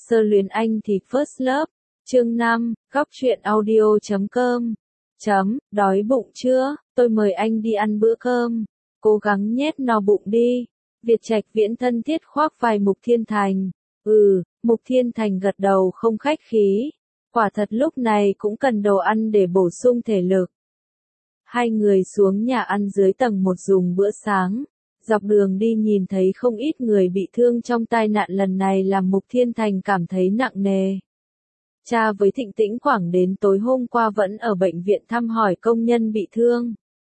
Sơ luyến anh thì First Love. Chương 5, góc truyện audio.com. Đói bụng chưa? Tôi mời anh đi ăn bữa cơm. Cố gắng nhét no bụng đi. Việt Trạch Viễn thân thiết khoác vai Mục Thiên Thành. Mục Thiên Thành gật đầu không khách khí. Quả thật lúc này cũng cần đồ ăn để bổ sung thể lực. Hai người xuống nhà ăn dưới tầng 1 dùng bữa sáng. Dọc đường đi nhìn thấy không ít người bị thương trong tai nạn lần này làm Mục Thiên Thành cảm thấy nặng nề. Cha với Thịnh Tĩnh Quảng đến tối hôm qua vẫn ở bệnh viện thăm hỏi công nhân bị thương.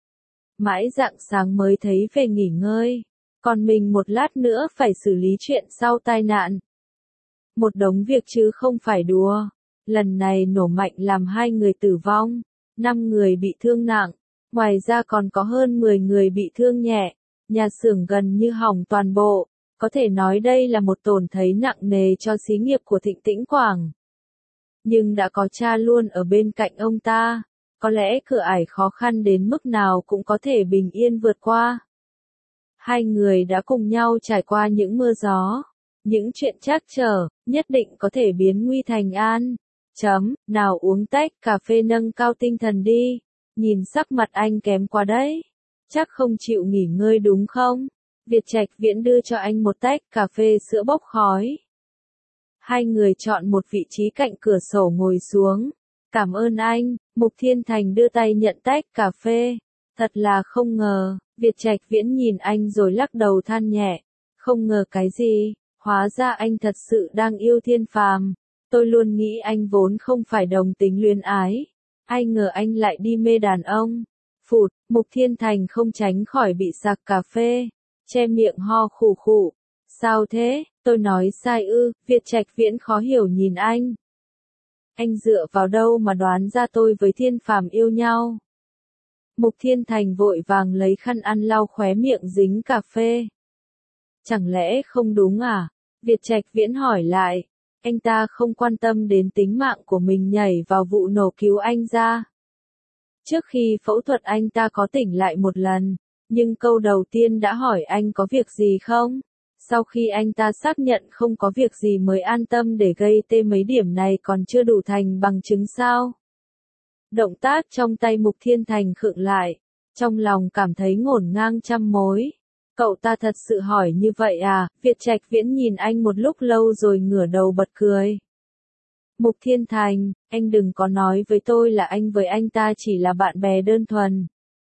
Mãi rạng sáng mới thấy về nghỉ ngơi, còn mình một lát nữa phải xử lý chuyện sau tai nạn. Một đống việc chứ không phải đùa. Lần này nổ mạnh làm 2 người tử vong, 5 người bị thương nặng, ngoài ra còn có hơn 10 người bị thương nhẹ. Nhà xưởng gần như hỏng toàn bộ, có thể nói đây là một tổn thất nặng nề cho xí nghiệp của Thịnh Tĩnh Quảng. Nhưng đã có cha luôn ở bên cạnh ông ta, có lẽ cửa ải khó khăn đến mức nào cũng có thể bình yên vượt qua. Hai người đã cùng nhau trải qua những mưa gió, những chuyện trắc trở, nhất định có thể biến nguy thành an. Nào uống tách cà phê nâng cao tinh thần đi, nhìn sắc mặt anh kém quá đấy. Chắc không chịu nghỉ ngơi đúng không? Việt Trạch Viễn đưa cho anh một tách cà phê sữa bốc khói. Hai người chọn một vị trí cạnh cửa sổ ngồi xuống. Cảm ơn anh. Mục Thiên Thành đưa tay nhận tách cà phê. Thật là không ngờ. Việt Trạch Viễn nhìn anh rồi lắc đầu than nhẹ. Không ngờ cái gì? Hóa ra anh thật sự đang yêu Thiên Phàm. Tôi luôn nghĩ anh vốn không phải đồng tính luyến ái. Ai ngờ anh lại đi mê đàn ông. Phụt, Mục Thiên Thành không tránh khỏi bị sặc cà phê, che miệng ho khủ khụ. Sao thế, tôi nói sai ư? Việt Trạch Viễn khó hiểu nhìn anh. Anh dựa vào đâu mà đoán ra tôi với Thiên Phàm yêu nhau? Mục Thiên Thành vội vàng lấy khăn ăn lau khóe miệng dính cà phê. Chẳng lẽ không đúng à? Việt Trạch Viễn hỏi lại. Anh ta không quan tâm đến tính mạng của mình nhảy vào vụ nổ cứu anh ra. Trước khi phẫu thuật anh ta có tỉnh lại một lần, nhưng câu đầu tiên đã hỏi anh có việc gì không? Sau khi anh ta xác nhận không có việc gì mới an tâm để gây tê mấy điểm này còn chưa đủ thành bằng chứng sao? Động tác trong tay Mục Thiên Thành khựng lại, trong lòng cảm thấy ngổn ngang trăm mối. Cậu ta thật sự hỏi như vậy à? Việt Trạch Viễn nhìn anh một lúc lâu rồi ngửa đầu bật cười. Mục Thiên Thành, anh đừng có nói với tôi là anh với anh ta chỉ là bạn bè đơn thuần.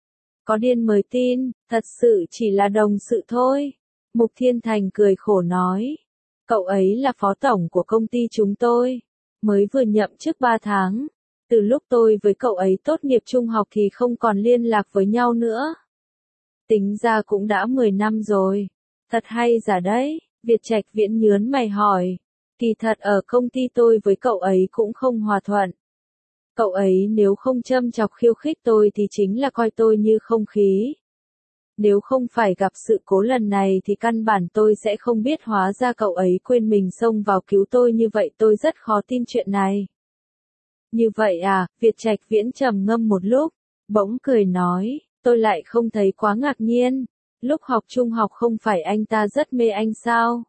Có điên mới tin, thật sự chỉ là đồng sự thôi. Mục Thiên Thành cười khổ nói. Cậu ấy là phó tổng của công ty chúng tôi. Mới vừa nhậm chức 3 tháng. Từ lúc tôi với cậu ấy tốt nghiệp trung học thì không còn liên lạc với nhau nữa. Tính ra cũng đã 10 năm rồi. Thật hay giả đấy, Việt Trạch Viễn nhớn mày hỏi. Kỳ thật ở công ty tôi với cậu ấy cũng không hòa thuận. Cậu ấy nếu không châm chọc khiêu khích tôi thì chính là coi tôi như không khí. Nếu không phải gặp sự cố lần này thì căn bản tôi sẽ không biết hóa ra cậu ấy quên mình xông vào cứu tôi như vậy, tôi rất khó tin chuyện này. Như vậy à? Việt Trạch Viễn trầm ngâm một lúc, bỗng cười nói, tôi lại không thấy quá ngạc nhiên. Lúc học trung học không phải anh ta rất mê anh sao?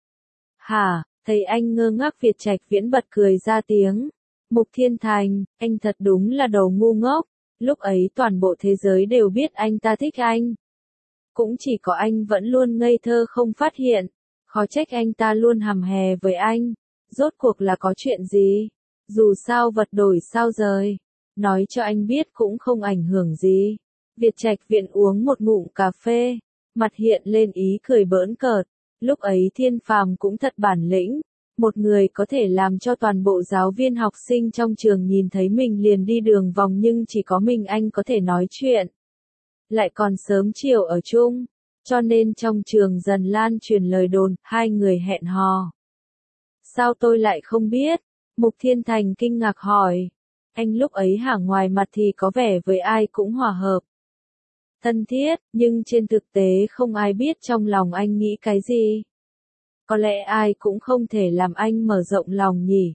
Hả? Thấy anh ngơ ngác Việt Trạch Viễn bật cười ra tiếng. Mục Thiên Thành, anh thật đúng là đồ ngu ngốc. Lúc ấy toàn bộ thế giới đều biết anh ta thích anh. Cũng chỉ có anh vẫn luôn ngây thơ không phát hiện. Khó trách anh ta luôn hằm hè với anh. Rốt cuộc là có chuyện gì? Dù sao vật đổi sao rời. Nói cho anh biết cũng không ảnh hưởng gì. Việt Trạch Viễn uống một ngụm cà phê. Mặt hiện lên ý cười bỡn cợt. Lúc ấy Thiên Phàm cũng thật bản lĩnh. Một người có thể làm cho toàn bộ giáo viên học sinh trong trường nhìn thấy mình liền đi đường vòng, nhưng chỉ có mình anh có thể nói chuyện. Lại còn sớm chiều ở chung. Cho nên trong trường dần lan truyền lời đồn, hai người hẹn hò. Sao tôi lại không biết? Mục Thiên Thành kinh ngạc hỏi. Anh lúc ấy hả, ngoài mặt thì có vẻ với ai cũng hòa hợp, thân thiết, nhưng trên thực tế không ai biết trong lòng anh nghĩ cái gì. Có lẽ ai cũng không thể làm anh mở rộng lòng nhỉ.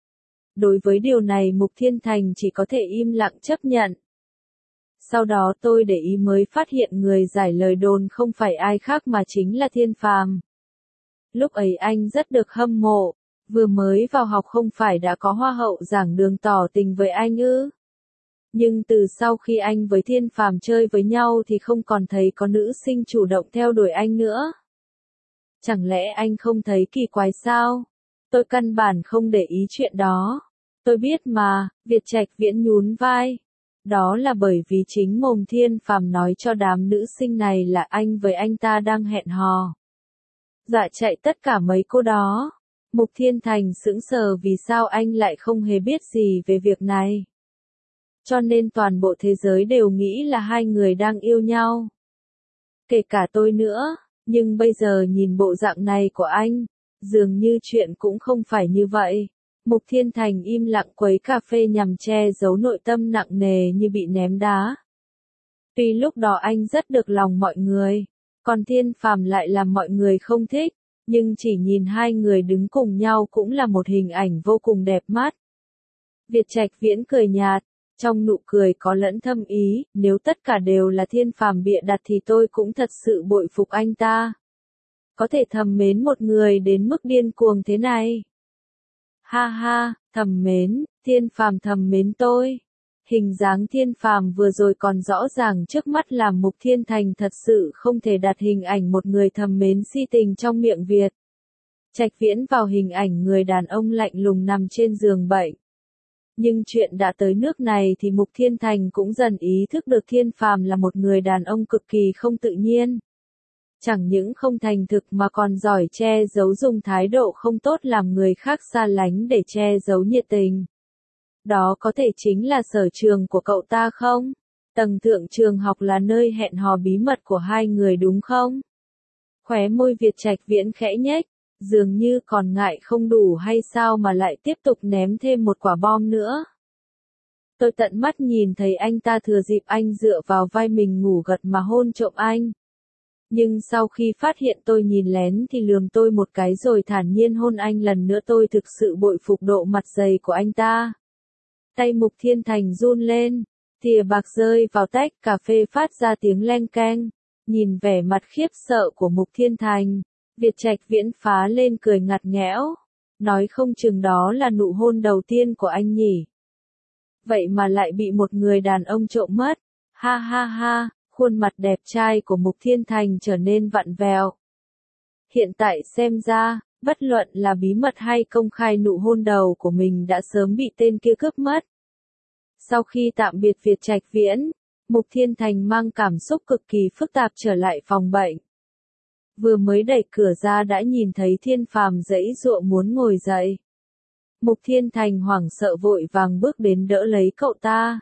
Đối với điều này Mục Thiên Thành chỉ có thể im lặng chấp nhận. Sau đó tôi để ý mới phát hiện người giải lời đồn không phải ai khác mà chính là Thiên Phàm. Lúc ấy anh rất được hâm mộ, Vừa mới vào học không phải đã có hoa hậu giảng đường tỏ tình với anh ư? Nhưng từ sau khi anh với Thiên Phàm chơi với nhau thì không còn thấy có nữ sinh chủ động theo đuổi anh nữa. Chẳng lẽ anh không thấy kỳ quái sao? Tôi căn bản không để ý chuyện đó. Tôi biết mà, Việt Trạch Viễn nhún vai. Đó là bởi vì chính mồm Thiên Phàm nói cho đám nữ sinh này là anh với anh ta đang hẹn hò. Dọa chạy tất cả mấy cô đó. Mục Thiên Thành sững sờ vì sao anh lại không hề biết gì về việc này. Cho nên toàn bộ thế giới đều nghĩ là hai người đang yêu nhau. Kể cả tôi nữa, nhưng bây giờ nhìn bộ dạng này của anh, dường như chuyện cũng không phải như vậy. Mục Thiên Thành im lặng quấy cà phê nhằm che giấu nội tâm nặng nề như bị ném đá. Tuy lúc đó anh rất được lòng mọi người, còn Thiên Phàm lại làm mọi người không thích, nhưng chỉ nhìn hai người đứng cùng nhau cũng là một hình ảnh vô cùng đẹp mắt. Việt Trạch Viễn cười nhạt, trong nụ cười có lẫn thâm ý, nếu tất cả đều là Thiên Phàm bịa đặt thì tôi cũng thật sự bội phục anh ta. Có thể thầm mến một người đến mức điên cuồng thế này. Ha ha, thầm mến, Thiên Phàm thầm mến tôi. Hình dáng Thiên Phàm vừa rồi còn rõ ràng trước mắt làm Mục Thiên Thành thật sự không thể đặt hình ảnh một người thầm mến si tình trong miệng Việt Trạch Viễn vào hình ảnh người đàn ông lạnh lùng nằm trên giường bệnh. Nhưng chuyện đã tới nước này thì Mục Thiên Thành cũng dần ý thức được Thiên Phàm là một người đàn ông cực kỳ không tự nhiên. Chẳng những không thành thực mà còn giỏi che giấu, dùng thái độ không tốt làm người khác xa lánh để che giấu nhiệt tình. Đó có thể chính là sở trường của cậu ta không? Tầng thượng trường học là nơi hẹn hò bí mật của hai người đúng không? Khóe môi Việt Trạch Viễn khẽ nhếch, dường như còn ngại không đủ hay sao mà lại tiếp tục ném thêm một quả bom nữa. Tôi tận mắt nhìn thấy anh ta thừa dịp anh dựa vào vai mình ngủ gật mà hôn trộm anh. Nhưng sau khi phát hiện tôi nhìn lén thì lườm tôi một cái rồi thản nhiên hôn anh lần nữa. Tôi thực sự bội phục độ mặt dày của anh ta. Tay Mục Thiên Thành run lên, thìa bạc rơi vào tách cà phê phát ra tiếng leng keng. Nhìn vẻ mặt khiếp sợ của Mục Thiên Thành, Việt Trạch Viễn phá lên cười ngặt nghẽo. Nói không chừng đó là nụ hôn đầu tiên của anh nhỉ. Vậy mà lại bị một người đàn ông trộm mất. Ha ha ha, khuôn mặt đẹp trai của Mục Thiên Thành trở nên vặn vẹo. Hiện tại xem ra, bất luận là bí mật hay công khai, nụ hôn đầu của mình đã sớm bị tên kia cướp mất. Sau khi tạm biệt Việt Trạch Viễn, Mục Thiên Thành mang cảm xúc cực kỳ phức tạp trở lại phòng bệnh. Vừa mới đẩy cửa ra đã nhìn thấy Thiên Phàm giãy giụa muốn ngồi dậy. Mục Thiên Thành hoảng sợ vội vàng bước đến đỡ lấy cậu ta.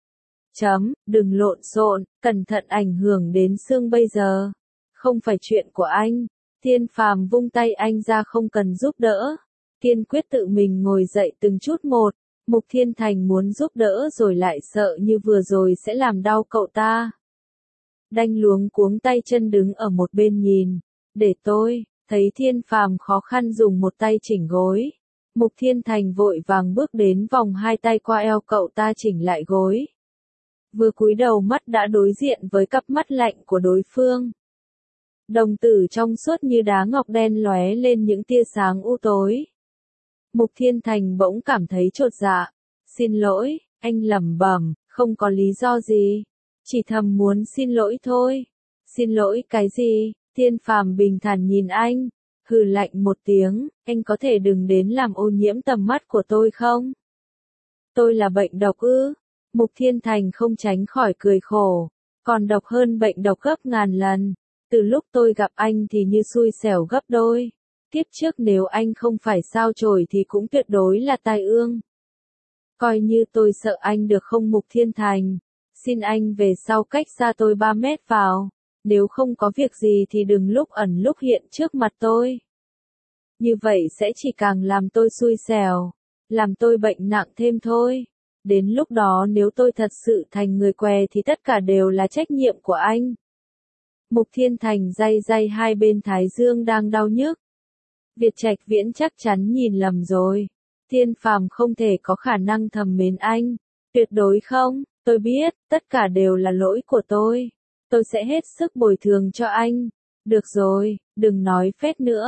Đừng lộn xộn, cẩn thận ảnh hưởng đến xương bây giờ. Không phải chuyện của anh. Thiên Phàm vung tay anh ra, không cần giúp đỡ. Kiên quyết tự mình ngồi dậy từng chút một. Mục Thiên Thành muốn giúp đỡ rồi lại sợ như vừa rồi sẽ làm đau cậu ta. Đanh luống cuống tay chân đứng ở một bên nhìn. Để tôi, thấy Thiên Phàm khó khăn dùng một tay chỉnh gối. Mục Thiên Thành vội vàng bước đến vòng hai tay qua eo cậu ta chỉnh lại gối. Vừa cúi đầu mắt đã đối diện với cặp mắt lạnh của đối phương. Đồng tử trong suốt như đá ngọc đen lóe lên những tia sáng u tối. Mục Thiên Thành bỗng cảm thấy chột dạ. Xin lỗi, anh lẩm bẩm, không có lý do gì. Chỉ thầm muốn xin lỗi thôi. Xin lỗi cái gì? Thiên Phàm bình thản nhìn anh. Hừ lạnh một tiếng, anh có thể đừng đến làm ô nhiễm tầm mắt của tôi không? Tôi là bệnh độc ư? Mục Thiên Thành không tránh khỏi cười khổ. Còn độc hơn bệnh độc gấp ngàn lần. Từ lúc tôi gặp anh thì như xui xẻo gấp đôi. Kiếp trước nếu anh không phải sao chổi thì cũng tuyệt đối là tai ương. Coi như tôi sợ anh được không Mục Thiên Thành. Xin anh về sau cách xa tôi 3 mét vào. Nếu không có việc gì thì đừng lúc ẩn lúc hiện trước mặt tôi. Như vậy sẽ chỉ càng làm tôi xui xẻo. Làm tôi bệnh nặng thêm thôi. Đến lúc đó nếu tôi thật sự thành người què thì tất cả đều là trách nhiệm của anh. Mục Thiên Thành day day hai bên thái dương đang đau nhức. Việt Trạch Viễn chắc chắn nhìn lầm rồi. Thiên Phàm không thể có khả năng thầm mến anh. Tuyệt đối không, tôi biết, tất cả đều là lỗi của tôi. Tôi sẽ hết sức bồi thường cho anh. Được rồi, đừng nói phét nữa.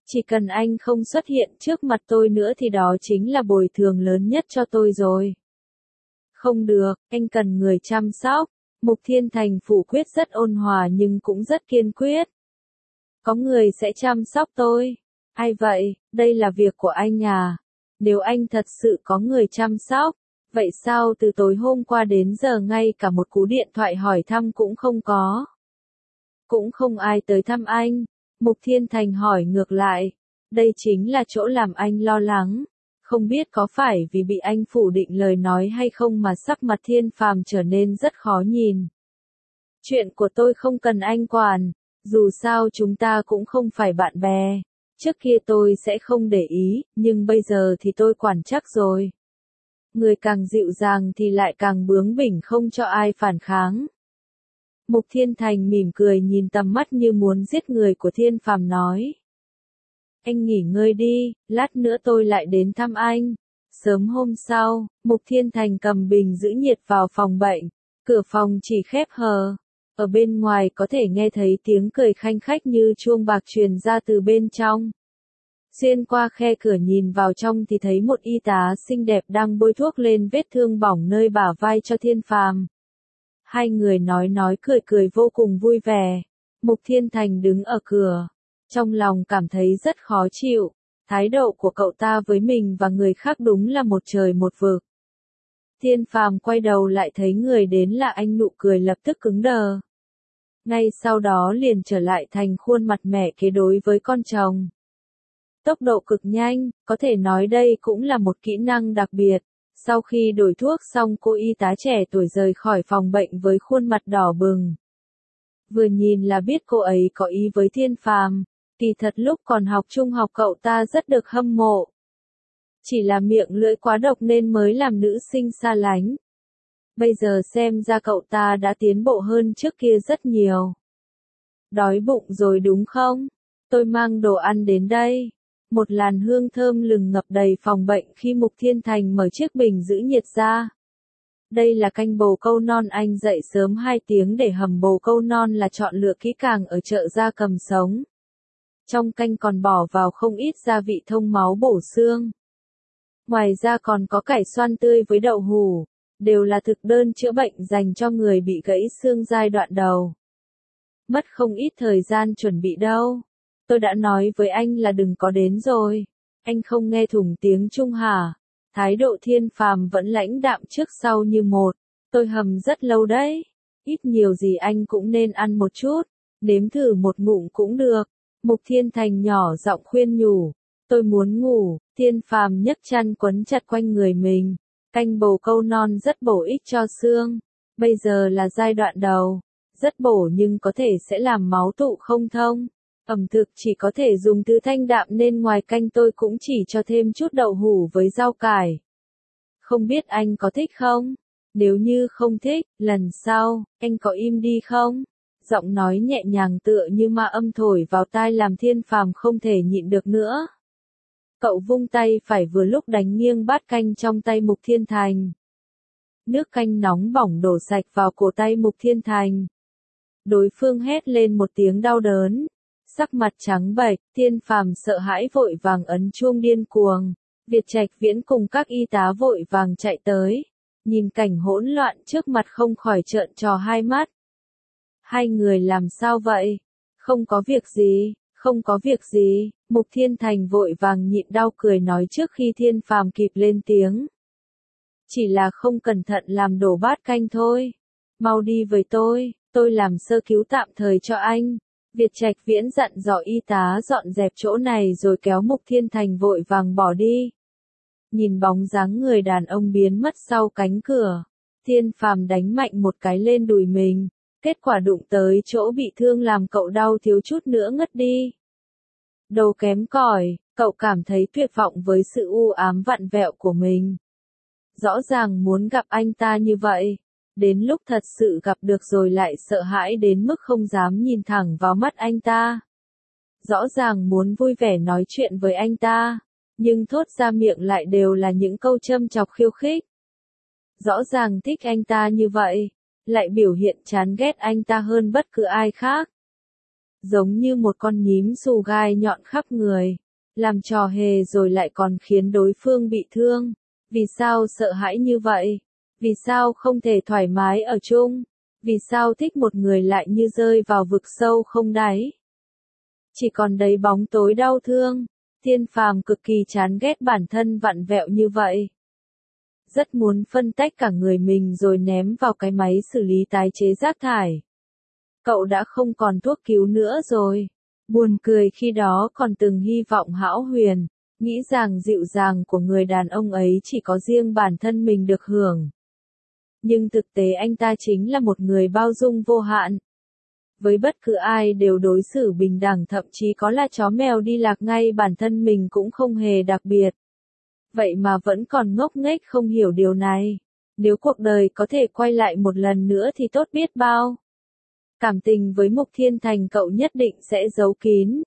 Chỉ cần anh không xuất hiện trước mặt tôi nữa thì đó chính là bồi thường lớn nhất cho tôi rồi. Không được, anh cần người chăm sóc. Mục Thiên Thành phủ quyết rất ôn hòa nhưng cũng rất kiên quyết. Có người sẽ chăm sóc tôi. Ai vậy, đây là việc của anh à? Nếu anh thật sự có người chăm sóc, vậy sao từ tối hôm qua đến giờ ngay cả một cú điện thoại hỏi thăm cũng không có? Cũng không ai tới thăm anh. Mục Thiên Thành hỏi ngược lại. Đây chính là chỗ làm anh lo lắng. Không biết có phải vì bị anh phủ định lời nói hay không mà sắc mặt Thiên Phàm trở nên rất khó nhìn. Chuyện của tôi không cần anh quản, dù sao chúng ta cũng không phải bạn bè. Trước kia tôi sẽ không để ý, nhưng bây giờ thì tôi quản chắc rồi. Người càng dịu dàng thì lại càng bướng bỉnh không cho ai phản kháng. Mục Thiên Thành mỉm cười nhìn tầm mắt như muốn giết người của Thiên Phàm nói. Anh nghỉ ngơi đi, lát nữa tôi lại đến thăm anh. Sớm hôm sau, Mục Thiên Thành cầm bình giữ nhiệt vào phòng bệnh. Cửa phòng chỉ khép hờ. Ở bên ngoài có thể nghe thấy tiếng cười khanh khách như chuông bạc truyền ra từ bên trong. Xuyên qua khe cửa nhìn vào trong thì thấy một y tá xinh đẹp đang bôi thuốc lên vết thương bỏng nơi bả vai cho Thiên Phàm. Hai người nói cười cười vô cùng vui vẻ. Mục Thiên Thành đứng ở cửa. Trong lòng cảm thấy rất khó chịu. Thái độ của cậu ta với mình và người khác đúng là một trời một vực. Thiên Phàm quay đầu lại thấy người đến là anh, nụ cười lập tức cứng đờ. Ngay sau đó liền trở lại thành khuôn mặt mẹ kế đối với con chồng. Tốc độ cực nhanh, có thể nói đây cũng là một kỹ năng đặc biệt. Sau khi đổi thuốc xong cô y tá trẻ tuổi rời khỏi phòng bệnh với khuôn mặt đỏ bừng. Vừa nhìn là biết cô ấy có ý với Thiên Phàm. Kỳ thật lúc còn học trung học cậu ta rất được hâm mộ. Chỉ là miệng lưỡi quá độc nên mới làm nữ sinh xa lánh. Bây giờ xem ra cậu ta đã tiến bộ hơn trước kia rất nhiều. Đói bụng rồi đúng không? Tôi mang đồ ăn đến đây. Một làn hương thơm lừng ngập đầy phòng bệnh khi Mục Thiên Thành mở chiếc bình giữ nhiệt ra. Đây là canh bồ câu non, anh dậy sớm 2 tiếng để hầm bồ câu non là chọn lựa kỹ càng ở chợ gia cầm sống. Trong canh còn bỏ vào không ít gia vị thông máu bổ xương. Ngoài ra còn có cải xoăn tươi với đậu hủ, đều là thực đơn chữa bệnh dành cho người bị gãy xương giai đoạn đầu. Mất không ít thời gian chuẩn bị đâu. Tôi đã nói với anh là đừng có đến rồi. Anh không nghe thủng tiếng Trung hả? Thái độ Thiên Phàm vẫn lãnh đạm trước sau như một. Tôi hầm rất lâu đấy. Ít nhiều gì anh cũng nên ăn một chút. Nếm thử một ngụm cũng được. Mục Thiên Thành nhỏ giọng khuyên nhủ. Tôi muốn ngủ. Thiên Phàm nhấc chăn quấn chặt quanh người mình. Canh bồ câu non rất bổ ích cho xương. Bây giờ là giai đoạn đầu. Rất bổ nhưng có thể sẽ làm máu tụ không thông. Ẩm thực chỉ có thể dùng thứ thanh đạm nên ngoài canh tôi cũng chỉ cho thêm chút đậu hủ với rau cải. Không biết anh có thích không? Nếu như không thích, lần sau, anh có im đi không? Giọng nói nhẹ nhàng tựa như ma âm thổi vào tai làm Thiên Phàm không thể nhịn được nữa. Cậu vung tay phải vừa lúc đánh nghiêng bát canh trong tay Mục Thiên Thành. Nước canh nóng bỏng đổ sạch vào cổ tay Mục Thiên Thành. Đối phương hét lên một tiếng đau đớn. Sắc mặt trắng bệch, Thiên Phàm sợ hãi vội vàng ấn chuông điên cuồng. Việt Trạch Viễn cùng các y tá vội vàng chạy tới. Nhìn cảnh hỗn loạn trước mặt không khỏi trợn tròn hai mắt. Hai người làm sao vậy? Không có việc gì, không có việc gì. Mục Thiên Thành vội vàng nhịn đau cười nói trước khi Thiên Phàm kịp lên tiếng. Chỉ là không cẩn thận làm đổ bát canh thôi. Mau đi với tôi làm sơ cứu tạm thời cho anh. Việt Trạch Viễn dặn dò y tá dọn dẹp chỗ này rồi kéo Mục Thiên Thành vội vàng bỏ đi. Nhìn bóng dáng người đàn ông biến mất sau cánh cửa, Thiên Phàm đánh mạnh một cái lên đùi mình, kết quả đụng tới chỗ bị thương làm cậu đau thiếu chút nữa ngất đi. Đầu kém cỏi, cậu cảm thấy tuyệt vọng với sự u ám vặn vẹo của mình. Rõ ràng muốn gặp anh ta như vậy. Đến lúc thật sự gặp được rồi lại sợ hãi đến mức không dám nhìn thẳng vào mắt anh ta. Rõ ràng muốn vui vẻ nói chuyện với anh ta, nhưng thốt ra miệng lại đều là những câu châm chọc khiêu khích. Rõ ràng thích anh ta như vậy, lại biểu hiện chán ghét anh ta hơn bất cứ ai khác. giống như một con nhím xù gai nhọn khắp người, làm trò hề rồi lại còn khiến đối phương bị thương. Vì sao sợ hãi như vậy? Vì sao không thể thoải mái ở chung? Vì sao thích một người lại như rơi vào vực sâu không đáy? Chỉ còn đầy bóng tối đau thương. Thiên Phàm cực kỳ chán ghét bản thân vặn vẹo như vậy. Rất muốn phân tách cả người mình rồi ném vào cái máy xử lý tái chế rác thải. Cậu đã không còn thuốc cứu nữa rồi. Buồn cười khi đó còn từng hy vọng hão huyền, nghĩ rằng dịu dàng của người đàn ông ấy chỉ có riêng bản thân mình được hưởng. Nhưng thực tế anh ta chính là một người bao dung vô hạn. Với bất cứ ai đều đối xử bình đẳng, thậm chí có là chó mèo đi lạc ngay bản thân mình cũng không hề đặc biệt. Vậy mà vẫn còn ngốc nghếch không hiểu điều này. Nếu cuộc đời có thể quay lại một lần nữa thì tốt biết bao. Cảm tình với Mục Thiên Thành cậu nhất định sẽ giấu kín.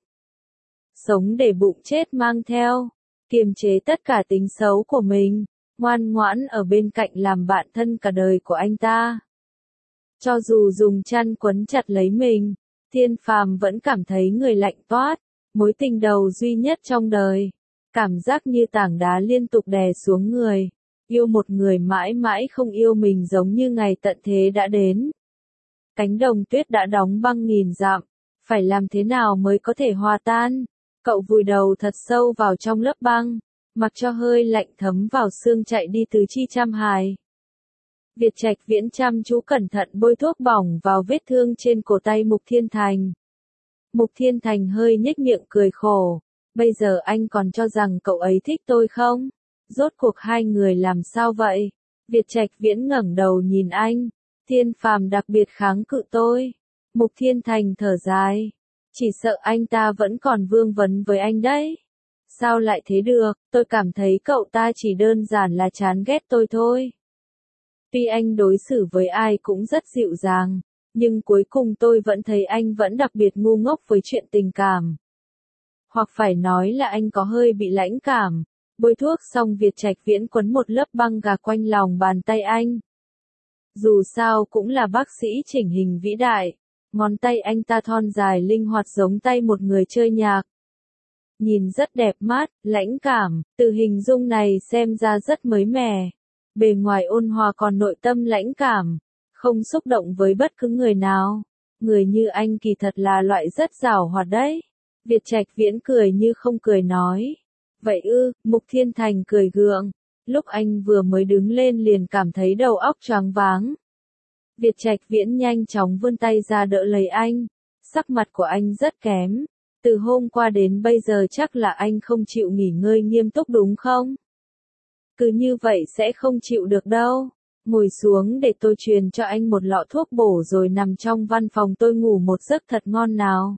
Sống để bụng chết mang theo. Kiềm chế tất cả tính xấu của mình. Ngoan ngoãn ở bên cạnh làm bạn thân cả đời của anh ta. Cho dù dùng chăn quấn chặt lấy mình, Thiên Phàm vẫn cảm thấy người lạnh toát. Mối tình đầu duy nhất trong đời. Cảm giác như tảng đá liên tục đè xuống người. Yêu một người mãi mãi không yêu mình giống như ngày tận thế đã đến. Cánh đồng tuyết đã đóng băng nghìn dặm. Phải làm thế nào mới có thể hòa tan? Cậu vùi đầu thật sâu vào trong lớp băng. Mặc cho hơi lạnh thấm vào xương chạy đi tứ chi trăm hài. Việt Trạch Viễn chăm chú cẩn thận bôi thuốc bỏng vào vết thương trên cổ tay Mục Thiên Thành. Mục Thiên Thành hơi nhếch miệng cười khổ. Bây giờ anh còn cho rằng cậu ấy thích tôi không? Rốt cuộc hai người làm sao vậy? Việt Trạch Viễn ngẩng đầu nhìn anh. Thiên Phàm đặc biệt kháng cự tôi. Mục Thiên Thành thở dài. Chỉ sợ anh ta vẫn còn vương vấn với anh đấy. Sao lại thế được? Tôi cảm thấy cậu ta chỉ đơn giản là chán ghét tôi thôi. Tuy anh đối xử với ai cũng rất dịu dàng, nhưng cuối cùng tôi vẫn thấy anh vẫn đặc biệt ngu ngốc với chuyện tình cảm. Hoặc phải nói là anh có hơi bị lãnh cảm. Bôi thuốc xong Việt Trạch Viễn quấn một lớp băng gạc quanh lòng bàn tay anh. Dù sao cũng là bác sĩ chỉnh hình vĩ đại. Ngón tay anh ta thon dài linh hoạt giống tay một người chơi nhạc. Nhìn rất đẹp mắt, lãnh cảm, từ hình dung này xem ra rất mới mẻ. Bề ngoài ôn hòa còn nội tâm lãnh cảm, không xúc động với bất cứ người nào. Người như anh kỳ thật là loại rất giàu hoạt đấy. Việt Trạch Viễn cười như không cười nói. Vậy ư? Mục Thiên Thành cười gượng. Lúc anh vừa mới đứng lên liền cảm thấy đầu óc choáng váng. Việt Trạch Viễn nhanh chóng vươn tay ra đỡ lấy anh. Sắc mặt của anh rất kém. Từ hôm qua đến bây giờ chắc là anh không chịu nghỉ ngơi nghiêm túc đúng không? Cứ như vậy sẽ không chịu được đâu. Ngồi xuống để tôi truyền cho anh một lọ thuốc bổ rồi nằm trong văn phòng tôi ngủ một giấc thật ngon nào.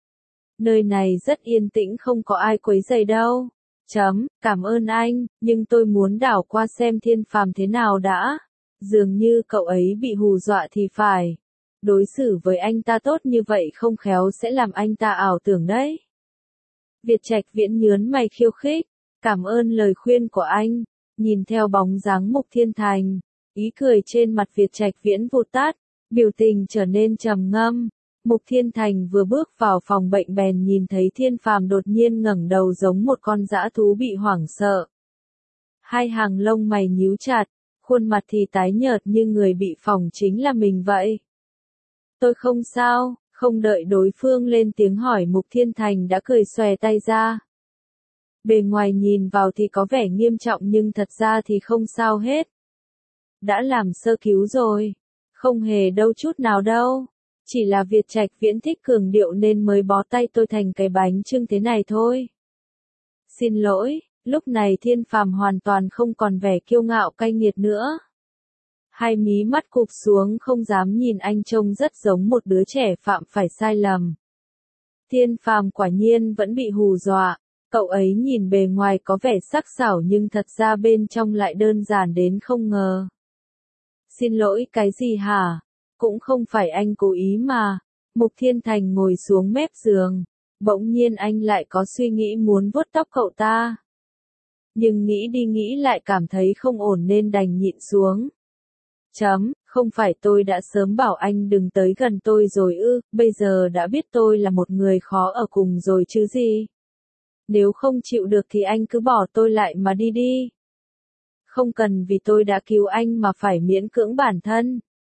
Nơi này rất yên tĩnh không có ai quấy rầy đâu. Cảm ơn anh, nhưng tôi muốn đảo qua xem Thiên Phàm thế nào đã. Dường như cậu ấy bị hù dọa thì phải. Đối xử với anh ta tốt như vậy không khéo sẽ làm anh ta ảo tưởng đấy. Việt Trạch Viễn nhớn mày khiêu khích. Cảm ơn lời khuyên của anh. Nhìn theo bóng dáng Mục Thiên Thành, ý cười trên mặt Việt Trạch Viễn vụt tắt, biểu tình trở nên trầm ngâm. Mục Thiên Thành vừa bước vào phòng bệnh bèn nhìn thấy Thiên Phàm đột nhiên ngẩng đầu giống một con dã thú bị hoảng sợ. Hai hàng lông mày nhíu chặt, khuôn mặt thì tái nhợt như người bị phỏng chính là mình vậy. Tôi không sao, không đợi đối phương lên tiếng hỏi Mục Thiên Thành đã cười xòe tay ra. Bề ngoài nhìn vào thì có vẻ nghiêm trọng nhưng thật ra thì không sao hết. Đã làm sơ cứu rồi. Không hề đâu chút nào đâu. Chỉ là Việt Trạch Viễn thích cường điệu nên mới bó tay tôi thành cái bánh chưng thế này thôi. Xin lỗi, lúc này Thiên Phàm hoàn toàn không còn vẻ kiêu ngạo cay nghiệt nữa. Hai mí mắt cụp xuống không dám nhìn anh trông rất giống một đứa trẻ phạm phải sai lầm. Thiên Phàm quả nhiên vẫn bị hù dọa. Cậu ấy nhìn bề ngoài có vẻ sắc sảo nhưng thật ra bên trong lại đơn giản đến không ngờ. Xin lỗi cái gì hả? Cũng không phải anh cố ý mà. Mục Thiên Thành ngồi xuống mép giường. Bỗng nhiên anh lại có suy nghĩ muốn vuốt tóc cậu ta. Nhưng nghĩ đi nghĩ lại cảm thấy không ổn nên đành nhịn xuống. Không phải tôi đã sớm bảo anh đừng tới gần tôi rồi ư, bây giờ đã biết tôi là một người khó ở cùng rồi chứ gì. Nếu không chịu được thì anh cứ bỏ tôi lại mà đi đi. Không cần vì tôi đã cứu anh mà phải miễn cưỡng bản thân.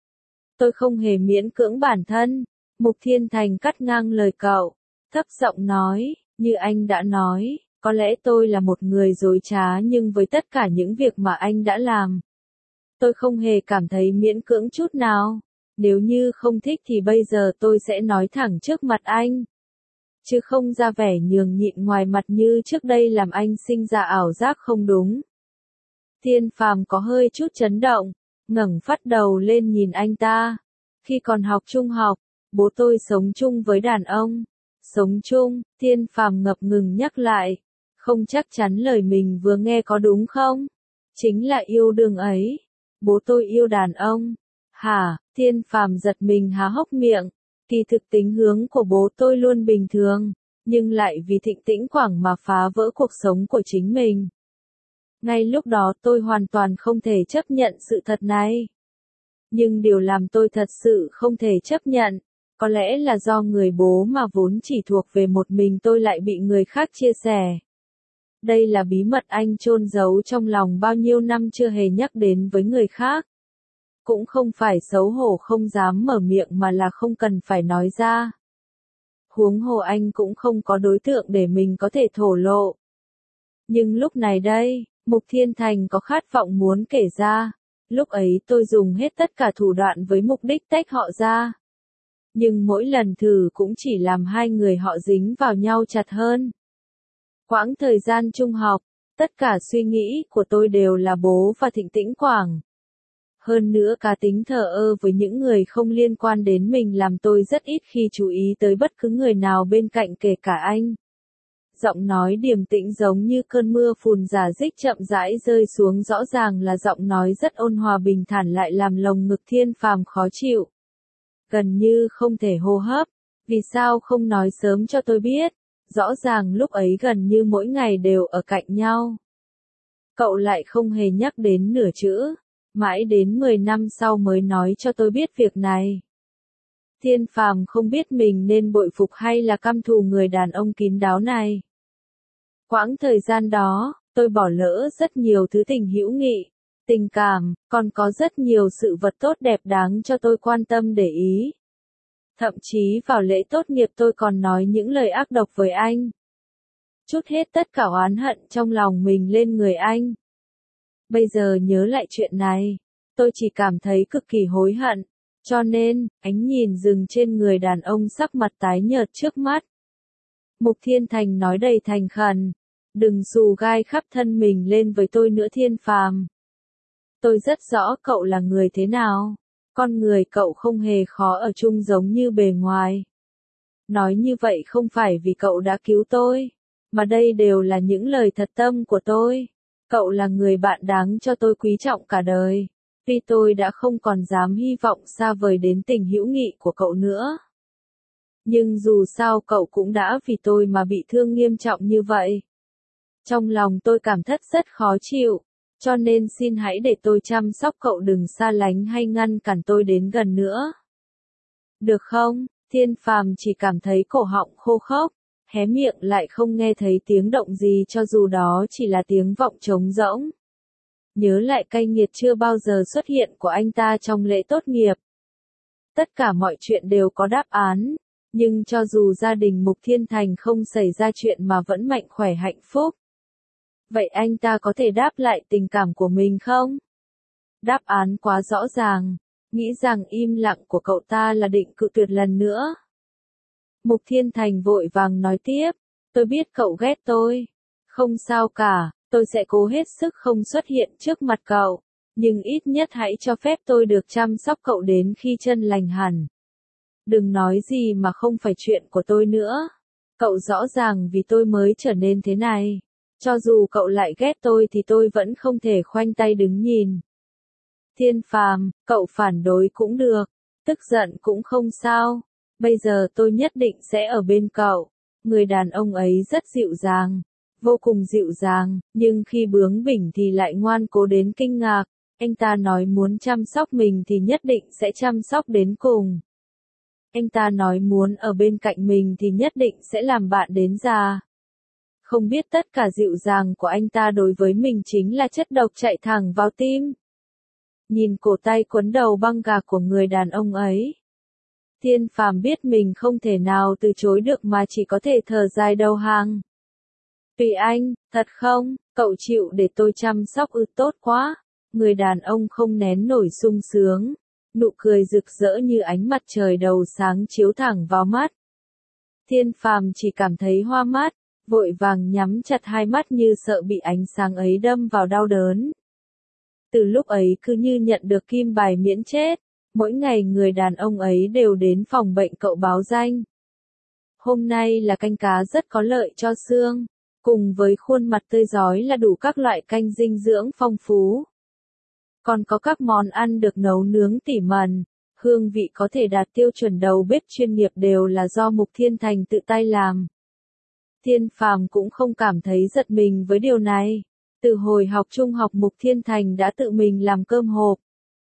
Tôi không hề miễn cưỡng bản thân. Mục Thiên Thành cắt ngang lời cậu, thấp giọng nói, như anh đã nói, có lẽ tôi là một người dối trá nhưng với tất cả những việc mà anh đã làm, tôi không hề cảm thấy miễn cưỡng chút nào. Nếu như không thích thì bây giờ tôi sẽ nói thẳng trước mặt anh. Chứ không ra vẻ nhường nhịn ngoài mặt như trước đây làm anh sinh ra ảo giác không đúng. Thiên Phàm có hơi chút chấn động, ngẩng phát đầu lên nhìn anh ta. Khi còn học trung học, bố tôi sống chung với đàn ông. Sống chung, Thiên Phàm ngập ngừng nhắc lại. Không chắc chắn lời mình vừa nghe có đúng không? Chính là yêu đương ấy. Bố tôi yêu đàn ông. Hả? Thiên Phàm giật mình há hốc miệng. Kỳ thực tính hướng của bố tôi luôn bình thường, nhưng lại vì Thịnh Tĩnh Quảng mà phá vỡ cuộc sống của chính mình. Ngay lúc đó tôi hoàn toàn không thể chấp nhận sự thật này. Nhưng điều làm tôi thật sự không thể chấp nhận, có lẽ là do người bố mà vốn chỉ thuộc về một mình tôi lại bị người khác chia sẻ. Đây là bí mật anh chôn giấu trong lòng bao nhiêu năm chưa hề nhắc đến với người khác. Cũng không phải xấu hổ không dám mở miệng mà là không cần phải nói ra. Huống hồ anh cũng không có đối tượng để mình có thể thổ lộ. Nhưng lúc này đây, Mục Thiên Thành có khát vọng muốn kể ra. Lúc ấy tôi dùng hết tất cả thủ đoạn với mục đích tách họ ra. Nhưng mỗi lần thử cũng chỉ làm hai người họ dính vào nhau chặt hơn. Quãng thời gian trung học, tất cả suy nghĩ của tôi đều là bố và Thịnh Tĩnh Quảng. Hơn nữa cá tính thờ ơ với những người không liên quan đến mình làm tôi rất ít khi chú ý tới bất cứ người nào bên cạnh kể cả anh. Giọng nói điềm tĩnh giống như cơn mưa phùn rả rích chậm rãi rơi xuống, rõ ràng là giọng nói rất ôn hòa bình thản lại làm lồng ngực Thiên Phàm khó chịu. Gần như không thể hô hấp, vì sao không nói sớm cho tôi biết, rõ ràng lúc ấy gần như mỗi ngày đều ở cạnh nhau. Cậu lại không hề nhắc đến nửa chữ, mãi đến 10 năm sau mới nói cho tôi biết việc này. Thiên Phàm không biết mình nên bội phục hay là căm thù người đàn ông kín đáo này. Quãng thời gian đó, tôi bỏ lỡ rất nhiều thứ tình hữu nghị, tình cảm, còn có rất nhiều sự vật tốt đẹp đáng cho tôi quan tâm để ý. Thậm chí vào lễ tốt nghiệp tôi còn nói những lời ác độc với anh. Trút hết tất cả oán hận trong lòng mình lên người anh. Bây giờ nhớ lại chuyện này, tôi chỉ cảm thấy cực kỳ hối hận, cho nên, ánh nhìn dừng trên người đàn ông sắc mặt tái nhợt trước mắt. Mục Thiên Thành nói đầy thành khẩn, đừng xù gai khắp thân mình lên với tôi nữa Thiên Phàm. Tôi rất rõ cậu là người thế nào, con người cậu không hề khó ở chung giống như bề ngoài. Nói như vậy không phải vì cậu đã cứu tôi, mà đây đều là những lời thật tâm của tôi. Cậu là người bạn đáng cho tôi quý trọng cả đời. Tuy tôi đã không còn dám hy vọng xa vời đến tình hữu nghị của cậu nữa. Nhưng dù sao cậu cũng đã vì tôi mà bị thương nghiêm trọng như vậy. Trong lòng tôi cảm thấy rất khó chịu, cho nên xin hãy để tôi chăm sóc cậu, đừng xa lánh hay ngăn cản tôi đến gần nữa. Được không? Thiên Phàm chỉ cảm thấy cổ họng khô khốc, hé miệng lại không nghe thấy tiếng động gì cho dù đó chỉ là tiếng vọng trống rỗng. Nhớ lại cay nghiệt chưa bao giờ xuất hiện của anh ta trong lễ tốt nghiệp. Tất cả mọi chuyện đều có đáp án, nhưng cho dù gia đình Mục Thiên Thành không xảy ra chuyện mà vẫn mạnh khỏe hạnh phúc. Vậy anh ta có thể đáp lại tình cảm của mình không? Đáp án quá rõ ràng, nghĩ rằng im lặng của cậu ta là định cự tuyệt lần nữa. Mục Thiên Thành vội vàng nói tiếp, tôi biết cậu ghét tôi. Không sao cả, tôi sẽ cố hết sức không xuất hiện trước mặt cậu, nhưng ít nhất hãy cho phép tôi được chăm sóc cậu đến khi chân lành hẳn. Đừng nói gì mà không phải chuyện của tôi nữa. Cậu rõ ràng vì tôi mới trở nên thế này. Cho dù cậu lại ghét tôi thì tôi vẫn không thể khoanh tay đứng nhìn. Thiên Phàm, cậu phản đối cũng được, tức giận cũng không sao. Bây giờ tôi nhất định sẽ ở bên cậu. Người đàn ông ấy rất dịu dàng, vô cùng dịu dàng, nhưng khi bướng bỉnh thì lại ngoan cố đến kinh ngạc. Anh ta nói muốn chăm sóc mình thì nhất định sẽ chăm sóc đến cùng. Anh ta nói muốn ở bên cạnh mình thì nhất định sẽ làm bạn đến già. Không biết tất cả dịu dàng của anh ta đối với mình chính là chất độc chạy thẳng vào tim. Nhìn cổ tay quấn đầu băng gạc của người đàn ông ấy. Thiên Phàm biết mình không thể nào từ chối được mà chỉ có thể thở dài đầu hàng. Tùy anh, thật không, cậu chịu để tôi chăm sóc tốt quá. Người đàn ông không nén nổi sung sướng. Nụ cười rực rỡ như ánh mặt trời đầu sáng chiếu thẳng vào mắt. Thiên Phàm chỉ cảm thấy hoa mắt, vội vàng nhắm chặt hai mắt như sợ bị ánh sáng ấy đâm vào đau đớn. Từ lúc ấy cứ như nhận được kim bài miễn chết, mỗi ngày người đàn ông ấy đều đến phòng bệnh cậu báo danh. Hôm nay là canh cá rất có lợi cho xương, cùng với khuôn mặt tươi rói là đủ các loại canh dinh dưỡng phong phú. Còn có các món ăn được nấu nướng tỉ mẩn, hương vị có thể đạt tiêu chuẩn đầu bếp chuyên nghiệp đều là do Mục Thiên Thành tự tay làm. Thiên Phàm cũng không cảm thấy giật mình với điều này. Từ hồi học trung học Mục Thiên Thành đã tự mình làm cơm hộp.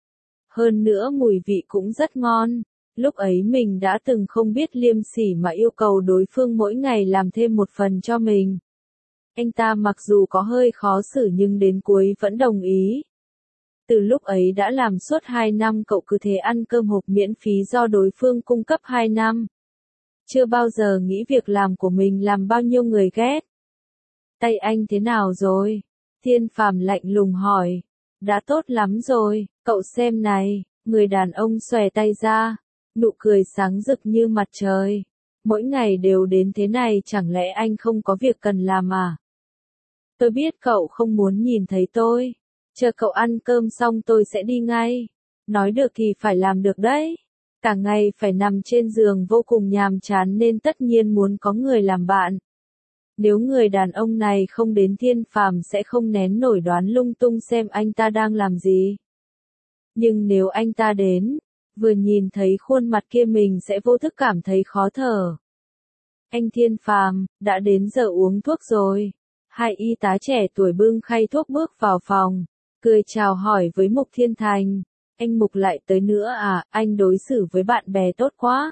Hơn nữa mùi vị cũng rất ngon. Lúc ấy mình đã từng không biết liêm sỉ mà yêu cầu đối phương mỗi ngày làm thêm một phần cho mình. Anh ta mặc dù có hơi khó xử nhưng đến cuối vẫn đồng ý. Từ lúc ấy đã làm suốt 2 năm cậu cứ thế ăn cơm hộp miễn phí do đối phương cung cấp 2 năm. Chưa bao giờ nghĩ việc làm của mình làm bao nhiêu người ghét. Tay anh thế nào rồi? Thiên Phàm lạnh lùng hỏi. Đã tốt lắm rồi, cậu xem này. Người đàn ông xòe tay ra. Nụ cười sáng rực như mặt trời. Mỗi ngày đều đến thế này chẳng lẽ anh không có việc cần làm à? Tôi biết cậu không muốn nhìn thấy tôi. Chờ cậu ăn cơm xong tôi sẽ đi ngay. Nói được thì phải làm được đấy. Cả ngày phải nằm trên giường vô cùng nhàm chán nên tất nhiên muốn có người làm bạn. Nếu người đàn ông này không đến Thiên Phàm sẽ không nén nổi đoán lung tung xem anh ta đang làm gì. Nhưng nếu anh ta đến, vừa nhìn thấy khuôn mặt kia mình sẽ vô thức cảm thấy khó thở. Anh Thiên Phàm, đã đến giờ uống thuốc rồi. Hai y tá trẻ tuổi bưng khay thuốc bước vào phòng, cười chào hỏi với Mục Thiên Thành. Anh Mục lại tới nữa à, anh đối xử với bạn bè tốt quá.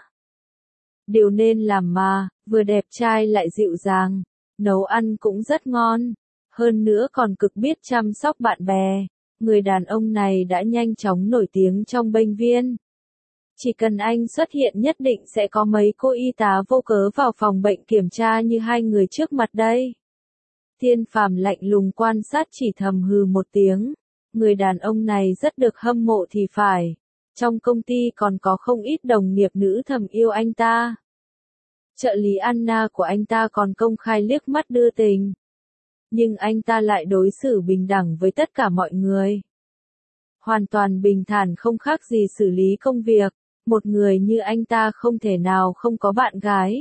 Điều nên làm mà, vừa đẹp trai lại dịu dàng, nấu ăn cũng rất ngon, hơn nữa còn cực biết chăm sóc bạn bè. Người đàn ông này đã nhanh chóng nổi tiếng trong bệnh viện. Chỉ cần anh xuất hiện nhất định sẽ có mấy cô y tá vô cớ vào phòng bệnh kiểm tra như hai người trước mặt đây. Thiên Phàm lạnh lùng quan sát chỉ thầm hừ một tiếng. Người đàn ông này rất được hâm mộ thì phải. Trong công ty còn có không ít đồng nghiệp nữ thầm yêu anh ta. Trợ lý Anna của anh ta còn công khai liếc mắt đưa tình. Nhưng anh ta lại đối xử bình đẳng với tất cả mọi người. Hoàn toàn bình thản không khác gì xử lý công việc. Một người như anh ta không thể nào không có bạn gái.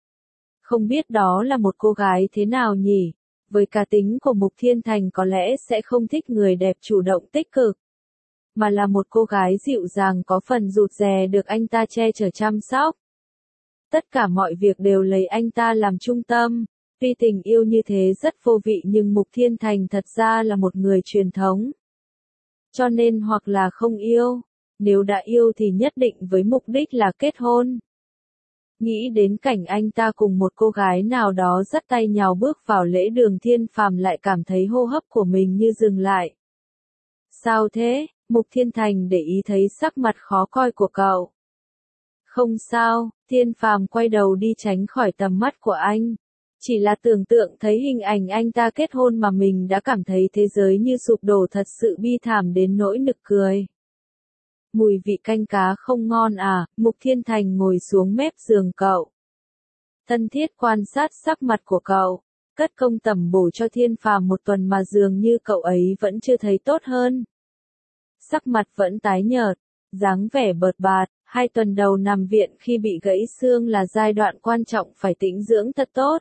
Không biết đó là một cô gái thế nào nhỉ? Với cá tính của Mục Thiên Thành có lẽ sẽ không thích người đẹp chủ động tích cực. Mà là một cô gái dịu dàng có phần rụt rè được anh ta che chở chăm sóc. Tất cả mọi việc đều lấy anh ta làm trung tâm. Tuy tình yêu như thế rất vô vị nhưng Mục Thiên Thành thật ra là một người truyền thống. Cho nên hoặc là không yêu. Nếu đã yêu thì nhất định với mục đích là kết hôn. Nghĩ đến cảnh anh ta cùng một cô gái nào đó dắt tay nhào bước vào lễ đường, Thiên Phàm lại cảm thấy hô hấp của mình như dừng lại. Sao thế? Mục Thiên Thành để ý thấy sắc mặt khó coi của cậu. Không sao, Thiên Phàm quay đầu đi tránh khỏi tầm mắt của anh. Chỉ là tưởng tượng thấy hình ảnh anh ta kết hôn mà mình đã cảm thấy thế giới như sụp đổ, thật sự bi thảm đến nỗi nực cười. Mùi vị canh cá không ngon à? Mục Thiên Thành ngồi xuống mép giường cậu. Thân thiết quan sát sắc mặt của cậu. Cất công tẩm bổ cho Thiên Phàm một tuần mà dường như cậu ấy vẫn chưa thấy tốt hơn. Sắc mặt vẫn tái nhợt, dáng vẻ bợt bạt. 2 tuần đầu nằm viện khi bị gãy xương là giai đoạn quan trọng, phải tĩnh dưỡng thật tốt.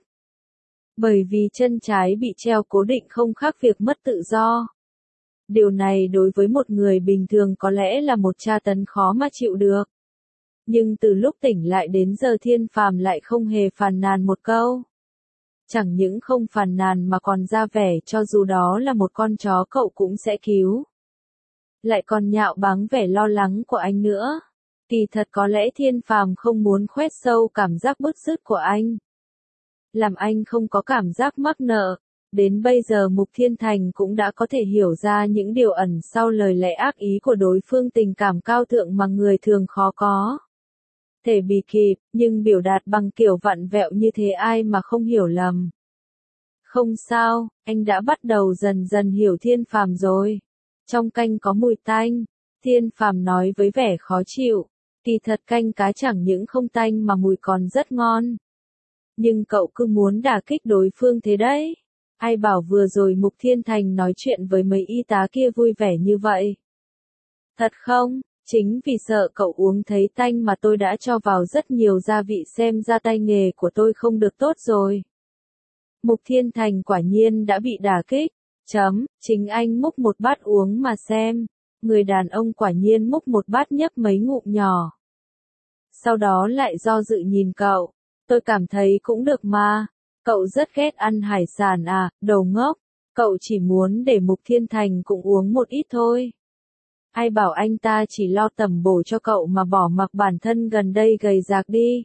Bởi vì chân trái bị treo cố định không khác việc mất tự do. Điều này đối với một người bình thường có lẽ là một tra tấn khó mà chịu được. Nhưng từ lúc tỉnh lại đến giờ Thiên Phàm lại không hề phàn nàn một câu. Chẳng những không phàn nàn mà còn ra vẻ cho dù đó là một con chó cậu cũng sẽ cứu. lại còn nhạo báng vẻ lo lắng của anh nữa. Kỳ thật có lẽ Thiên Phàm không muốn khoét sâu cảm giác bứt rứt của anh. Làm anh không có cảm giác mắc nợ. Đến bây giờ Mục Thiên Thành cũng đã có thể hiểu ra những điều ẩn sau lời lẽ ác ý của đối phương, tình cảm cao thượng mà người thường khó có thể bì kịp, nhưng biểu đạt bằng kiểu vặn vẹo như thế ai mà không hiểu lầm. Không sao, anh đã bắt đầu dần dần hiểu Thiên Phàm rồi. Trong canh có mùi tanh, Thiên Phàm nói với vẻ khó chịu. Kỳ thật canh cá chẳng những không tanh mà mùi còn rất ngon. Nhưng cậu cứ muốn đả kích đối phương thế đấy. Ai bảo vừa rồi Mục Thiên Thành nói chuyện với mấy y tá kia vui vẻ như vậy. Thật không, chính vì sợ cậu uống thấy tanh mà tôi đã cho vào rất nhiều gia vị, xem ra tay nghề của tôi không được tốt rồi. Mục Thiên Thành quả nhiên đã bị đả kích. Chính anh múc một bát uống mà xem. Người đàn ông quả nhiên múc một bát nhấp mấy ngụm nhỏ. Sau đó lại do dự nhìn cậu. Tôi cảm thấy cũng được mà. Cậu rất ghét ăn hải sản à, đồ ngốc. Cậu chỉ muốn để Mục Thiên Thành cũng uống một ít thôi. Ai bảo anh ta chỉ lo tẩm bổ cho cậu mà bỏ mặc bản thân gần đây gầy rạc đi.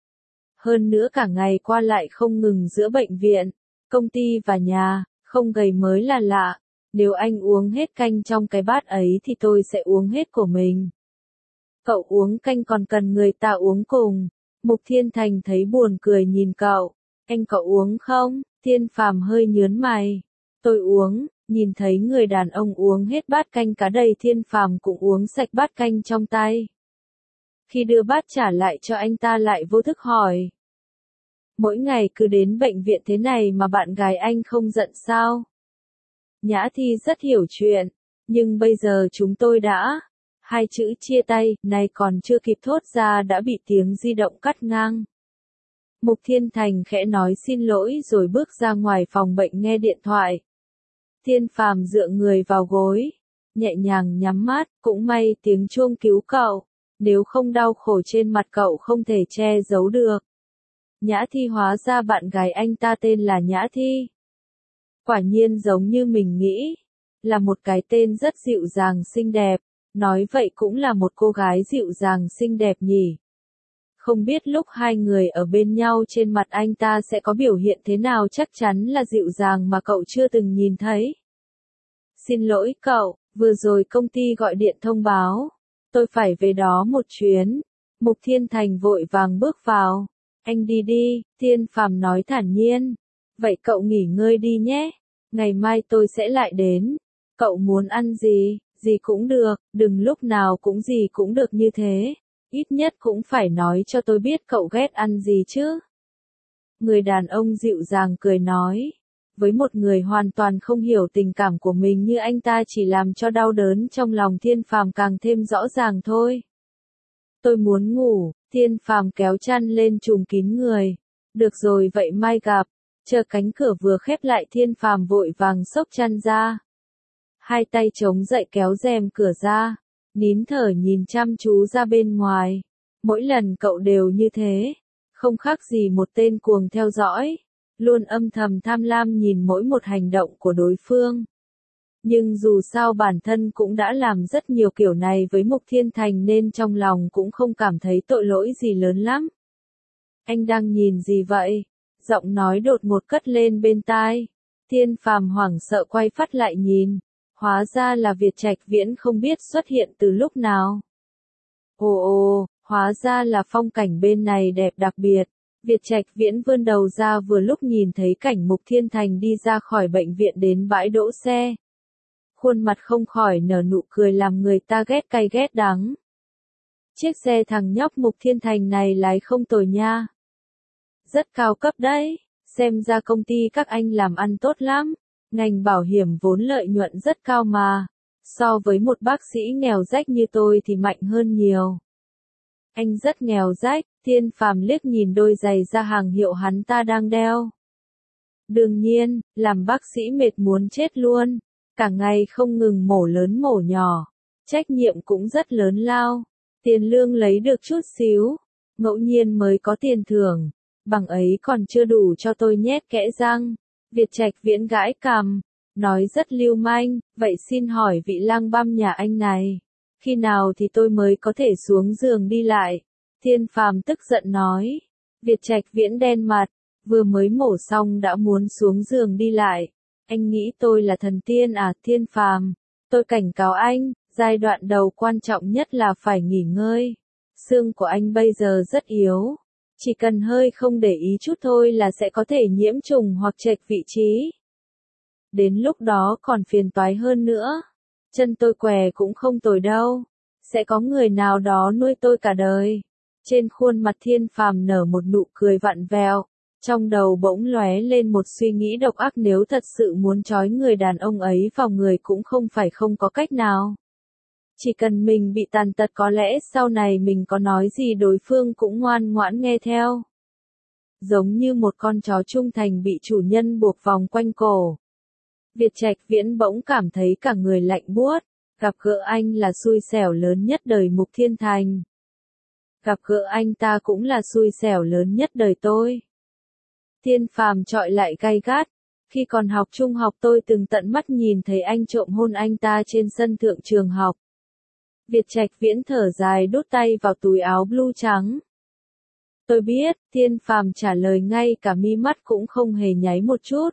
Hơn nữa cả ngày qua lại không ngừng giữa bệnh viện, công ty và nhà, không gầy mới là lạ. Nếu anh uống hết canh trong cái bát ấy thì tôi sẽ uống hết của mình. Cậu uống canh còn cần người ta uống cùng. Mục Thiên Thành thấy buồn cười nhìn cậu. Anh cậu uống không? Thiên Phàm hơi nhớn mày. Tôi uống. Nhìn thấy người đàn ông uống hết bát canh cá đầy, Thiên Phàm cũng uống sạch bát canh trong tay. Khi đưa bát trả lại cho anh ta lại vô thức hỏi. Mỗi ngày cứ đến bệnh viện thế này mà bạn gái anh không giận sao? Nhã Thi rất hiểu chuyện, nhưng bây giờ chúng tôi đã... Hai chữ chia tay, này còn chưa kịp thốt ra đã bị tiếng di động cắt ngang. Mục Thiên Thành khẽ nói xin lỗi rồi bước ra ngoài phòng bệnh nghe điện thoại. Thiên Phàm dựa người vào gối, nhẹ nhàng nhắm mắt, cũng may tiếng chuông cứu cậu, nếu không đau khổ trên mặt cậu không thể che giấu được. Nhã Thi, hóa ra bạn gái anh ta tên là Nhã Thi. Quả nhiên giống như mình nghĩ, là một cái tên rất dịu dàng xinh đẹp, nói vậy cũng là một cô gái dịu dàng xinh đẹp nhỉ. Không biết lúc hai người ở bên nhau trên mặt anh ta sẽ có biểu hiện thế nào, chắc chắn là dịu dàng mà cậu chưa từng nhìn thấy. Xin lỗi cậu, vừa rồi công ty gọi điện thông báo, tôi phải về đó một chuyến. Mục Thiên Thành vội vàng bước vào. Anh đi đi, Thiên Phàm nói thản nhiên. Vậy cậu nghỉ ngơi đi nhé, ngày mai tôi sẽ lại đến. Cậu muốn ăn gì, gì cũng được, đừng lúc nào cũng gì cũng được như thế. Ít nhất cũng phải nói cho tôi biết cậu ghét ăn gì chứ. Người đàn ông dịu dàng cười nói. Với một người hoàn toàn không hiểu tình cảm của mình như anh ta chỉ làm cho đau đớn trong lòng Thiên Phàm càng thêm rõ ràng thôi. Tôi muốn ngủ, Thiên Phàm kéo chăn lên trùm kín người. Được rồi vậy mai gặp. Chờ cánh cửa vừa khép lại, Thiên Phàm vội vàng xốc chăn ra. Hai tay chống dậy kéo rèm cửa ra. Nín thở nhìn chăm chú ra bên ngoài. Mỗi lần cậu đều như thế. Không khác gì một tên cuồng theo dõi. Luôn âm thầm tham lam nhìn mỗi một hành động của đối phương. Nhưng dù sao bản thân cũng đã làm rất nhiều kiểu này với Mục Thiên Thành nên trong lòng cũng không cảm thấy tội lỗi gì lớn lắm. Anh đang nhìn gì vậy? Giọng nói đột ngột cất lên bên tai. Thiên Phàm hoảng sợ quay phát lại nhìn. Hóa ra là Việt Trạch Viễn không biết xuất hiện từ lúc nào. Ồ, hóa ra là phong cảnh bên này đẹp đặc biệt. Việt Trạch Viễn vươn đầu ra vừa lúc nhìn thấy cảnh Mục Thiên Thành đi ra khỏi bệnh viện đến bãi đỗ xe. Khuôn mặt không khỏi nở nụ cười làm người ta ghét cay ghét đắng. Chiếc xe thằng nhóc Mục Thiên Thành này lái không tồi nha. Rất cao cấp đấy, xem ra công ty các anh làm ăn tốt lắm. Ngành bảo hiểm vốn lợi nhuận rất cao mà. So với một bác sĩ nghèo rách như tôi thì mạnh hơn nhiều. Anh rất nghèo rách, Thiên Phàm liếc nhìn đôi giày da hàng hiệu hắn ta đang đeo. Đương nhiên, làm bác sĩ mệt muốn chết luôn. Cả ngày không ngừng mổ lớn mổ nhỏ. Trách nhiệm cũng rất lớn lao. Tiền lương lấy được chút xíu. Ngẫu nhiên mới có tiền thưởng. Bằng ấy còn chưa đủ cho tôi nhét kẽ răng. Việt Trạch Viễn gãi cằm. nói rất lưu manh, vậy xin hỏi vị lang băm nhà anh này, khi nào thì tôi mới có thể xuống giường đi lại? Thiên Phàm tức giận nói. Việt Trạch Viễn đen mặt, vừa mới mổ xong đã muốn xuống giường đi lại. Anh nghĩ tôi là thần tiên à? Thiên Phàm, tôi cảnh cáo anh, giai đoạn đầu quan trọng nhất là phải nghỉ ngơi. Xương của anh bây giờ rất yếu, chỉ cần hơi không để ý chút thôi là sẽ có thể nhiễm trùng hoặc chệch vị trí. Đến lúc đó còn phiền toái hơn nữa. Chân tôi què cũng không tồi đâu, sẽ có người nào đó nuôi tôi cả đời. Trên khuôn mặt Thiên Phàm nở một nụ cười vặn vẹo, trong đầu bỗng lóe lên một suy nghĩ độc ác, nếu thật sự muốn trói người đàn ông ấy vào người cũng không phải không có cách nào. Chỉ cần mình bị tàn tật có lẽ sau này mình có nói gì đối phương cũng ngoan ngoãn nghe theo. Giống như một con chó trung thành bị chủ nhân buộc vòng quanh cổ. Việt Trạch Viễn bỗng cảm thấy cả người lạnh buốt, gặp gỡ anh là xui xẻo lớn nhất đời Mục Thiên Thành. Gặp gỡ anh ta cũng là xui xẻo lớn nhất đời tôi. Thiên Phàm trọi lại gay gắt, khi còn học trung học tôi từng tận mắt nhìn thấy anh trộm hôn anh ta trên sân thượng trường học. Việt Trạch Viễn thở dài đút tay vào túi áo blue trắng. Tôi biết, Thiên Phàm trả lời ngay cả mi mắt cũng không hề nháy một chút.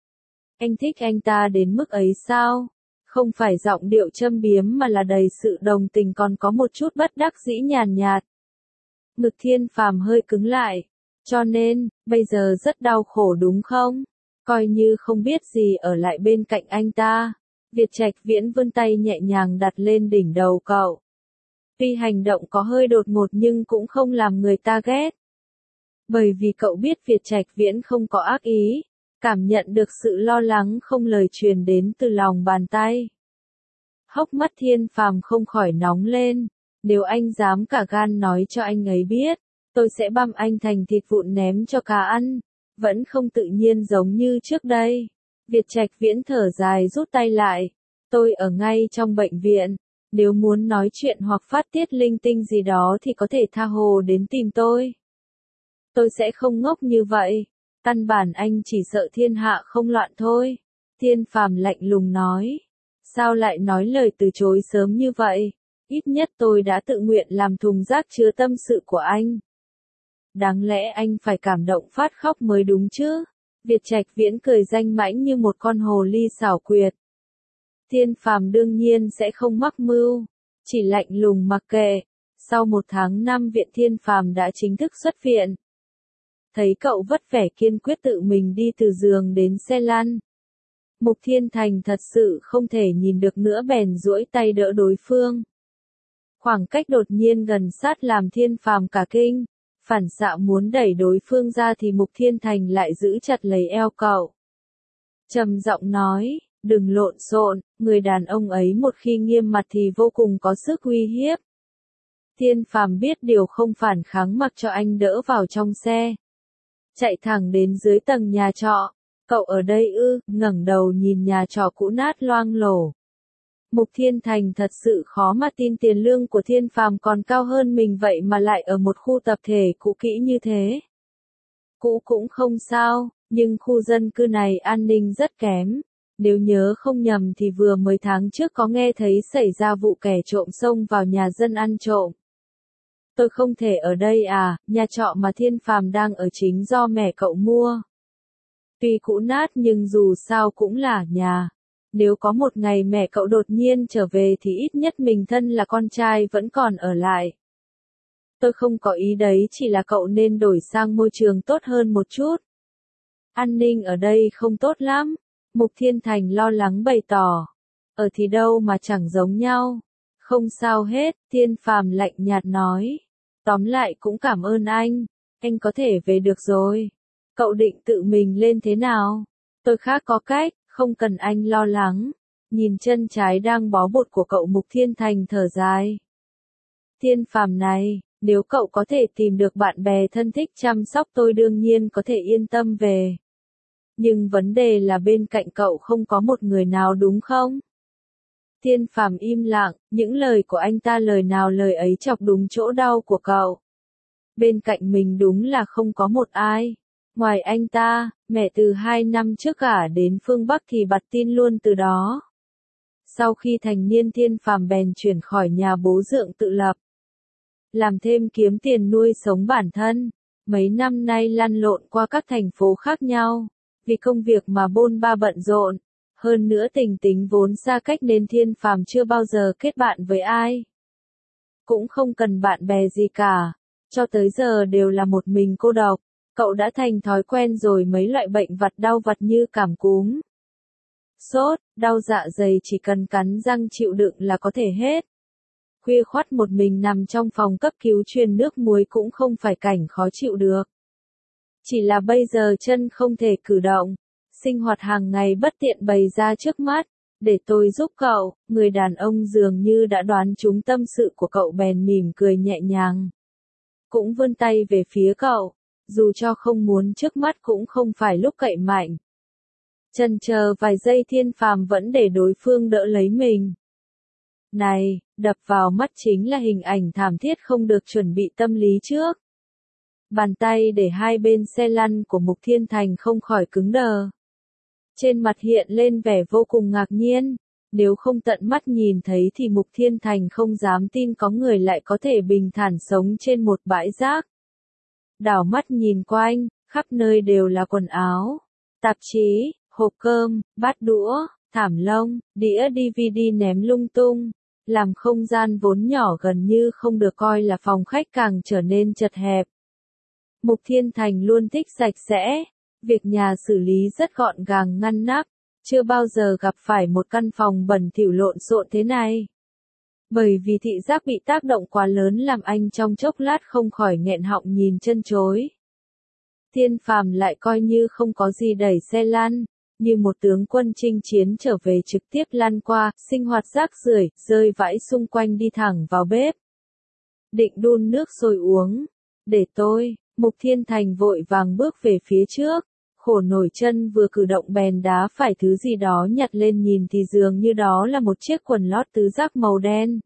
Anh thích anh ta đến mức ấy sao? Không phải giọng điệu châm biếm mà là đầy sự đồng tình, còn có một chút bất đắc dĩ nhàn nhạt. Ngực Thiên Phàm hơi cứng lại. Cho nên, bây giờ rất đau khổ đúng không? Coi như không biết gì ở lại bên cạnh anh ta. Việt Trạch Viễn vươn tay nhẹ nhàng đặt lên đỉnh đầu cậu. Tuy hành động có hơi đột ngột nhưng cũng không làm người ta ghét. Bởi vì cậu biết Việt Trạch Viễn không có ác ý, cảm nhận được sự lo lắng không lời truyền đến từ lòng bàn tay. Hốc mắt Thiên Phàm không khỏi nóng lên, nếu anh dám cả gan nói cho anh ấy biết, tôi sẽ băm anh thành thịt vụn ném cho cá ăn. Vẫn không tự nhiên giống như trước đây. Việt Trạch Viễn thở dài rút tay lại. Tôi ở ngay trong bệnh viện. Nếu muốn nói chuyện hoặc phát tiết linh tinh gì đó thì có thể tha hồ đến tìm tôi. Tôi sẽ không ngốc như vậy. Căn bản anh chỉ sợ thiên hạ không loạn thôi. Thiên Phàm lạnh lùng nói. Sao lại nói lời từ chối sớm như vậy? Ít nhất tôi đã tự nguyện làm thùng rác chứa tâm sự của anh. Đáng lẽ anh phải cảm động phát khóc mới đúng chứ. Việt Trạch Viễn cười danh mãnh như một con hồ ly xảo quyệt. Thiên Phàm đương nhiên sẽ không mắc mưu, chỉ lạnh lùng mặc kệ. Sau 1 tháng 5 viện Thiên Phàm đã chính thức xuất viện. Thấy cậu vất vẻ kiên quyết tự mình đi từ giường đến xe lăn. Mục Thiên Thành thật sự không thể nhìn được nữa bèn duỗi tay đỡ đối phương. Khoảng cách đột nhiên gần sát làm Thiên Phàm cả kinh. Phản xạ muốn đẩy đối phương ra thì Mục Thiên Thành lại giữ chặt lấy eo cậu. Trầm giọng nói, đừng lộn xộn, người đàn ông ấy một khi nghiêm mặt thì vô cùng có sức uy hiếp. Thiên Phàm biết điều không phản kháng, mặc cho anh đỡ vào trong xe. Chạy thẳng đến dưới tầng nhà trọ. Cậu ở đây ư? Ngẩng đầu nhìn nhà trọ cũ nát loang lổ. Mục Thiên Thành thật sự khó mà tin tiền lương của Thiên Phàm còn cao hơn mình vậy mà lại ở một khu tập thể cũ kỹ như thế. Cũ cũng không sao, nhưng khu dân cư này an ninh rất kém. Nếu nhớ không nhầm thì vừa mới tháng trước có nghe thấy xảy ra vụ kẻ trộm xông vào nhà dân ăn trộm. Tôi không thể ở đây à? Nhà trọ mà Thiên Phàm đang ở chính do mẹ cậu mua. Tuy cũ nát nhưng dù sao cũng là nhà. Nếu có một ngày mẹ cậu đột nhiên trở về thì ít nhất mình thân là con trai vẫn còn ở lại. Tôi không có ý đấy, chỉ là cậu nên đổi sang môi trường tốt hơn một chút. An ninh ở đây không tốt lắm. Mục Thiên Thành lo lắng bày tỏ. Ở thì đâu mà chẳng giống nhau. Không sao hết, Thiên Phàm lạnh nhạt nói. Tóm lại cũng cảm ơn anh có thể về được rồi. Cậu định tự mình lên thế nào? Tôi khác có cách, không cần anh lo lắng. Nhìn chân trái đang bó bột của cậu, Mục Thiên Thành thở dài. Thiên Phàm này, nếu cậu có thể tìm được bạn bè thân thích chăm sóc tôi đương nhiên có thể yên tâm về. Nhưng vấn đề là bên cạnh cậu không có một người nào đúng không? Thiên Phàm im lặng, những lời của anh ta lời nào lời ấy chọc đúng chỗ đau của cậu. Bên cạnh mình đúng là không có một ai. Ngoài anh ta, mẹ từ 2 năm trước gả đến phương Bắc thì bặt tin luôn từ đó. Sau khi thành niên Thiên Phàm bèn chuyển khỏi nhà bố dượng tự lập. Làm thêm kiếm tiền nuôi sống bản thân. Mấy năm nay lăn lộn qua các thành phố khác nhau. Vì công việc mà bôn ba bận rộn. Hơn nữa tình tính vốn xa cách nên Thiên Phàm chưa bao giờ kết bạn với ai. Cũng không cần bạn bè gì cả. Cho tới giờ đều là một mình cô độc. Cậu đã thành thói quen rồi mấy loại bệnh vặt đau vặt như cảm cúm, sốt, đau dạ dày chỉ cần cắn răng chịu đựng là có thể hết. Khuya khoắt một mình nằm trong phòng cấp cứu truyền nước muối cũng không phải cảnh khó chịu được. Chỉ là bây giờ chân không thể cử động, sinh hoạt hàng ngày bất tiện bày ra trước mắt. Để tôi giúp cậu, người đàn ông dường như đã đoán trúng tâm sự của cậu bèn mỉm cười nhẹ nhàng. Cũng vươn tay về phía cậu, dù cho không muốn trước mắt cũng không phải lúc cậy mạnh. Chần chờ vài giây Thiên Phàm vẫn để đối phương đỡ lấy mình. Này, đập vào mắt chính là hình ảnh thảm thiết không được chuẩn bị tâm lý trước. Bàn tay để hai bên xe lăn của Mục Thiên Thành không khỏi cứng đờ. Trên mặt hiện lên vẻ vô cùng ngạc nhiên. Nếu không tận mắt nhìn thấy thì Mục Thiên Thành không dám tin có người lại có thể bình thản sống trên một bãi rác. Đảo mắt nhìn quanh, khắp nơi đều là quần áo, tạp chí, hộp cơm, bát đũa, thảm lông, đĩa DVD ném lung tung, làm không gian vốn nhỏ gần như không được coi là phòng khách càng trở nên chật hẹp. Mục Thiên Thành luôn thích sạch sẽ, việc nhà xử lý rất gọn gàng ngăn nắp, chưa bao giờ gặp phải một căn phòng bẩn thỉu lộn xộn thế này. Bởi vì thị giác bị tác động quá lớn làm anh trong chốc lát không khỏi nghẹn họng nhìn chân chối. Thiên Phàm lại coi như không có gì đẩy xe lăn, như một tướng quân chinh chiến trở về trực tiếp lăn qua, sinh hoạt rác rưởi, rơi vãi xung quanh đi thẳng vào bếp. Định đun nước sôi uống. Để tôi, Mục Thiên Thành vội vàng bước về phía trước, khổ nổi chân vừa cử động bèn đá phải thứ gì đó nhặt lên nhìn thì dường như đó là một chiếc quần lót tứ giác màu đen.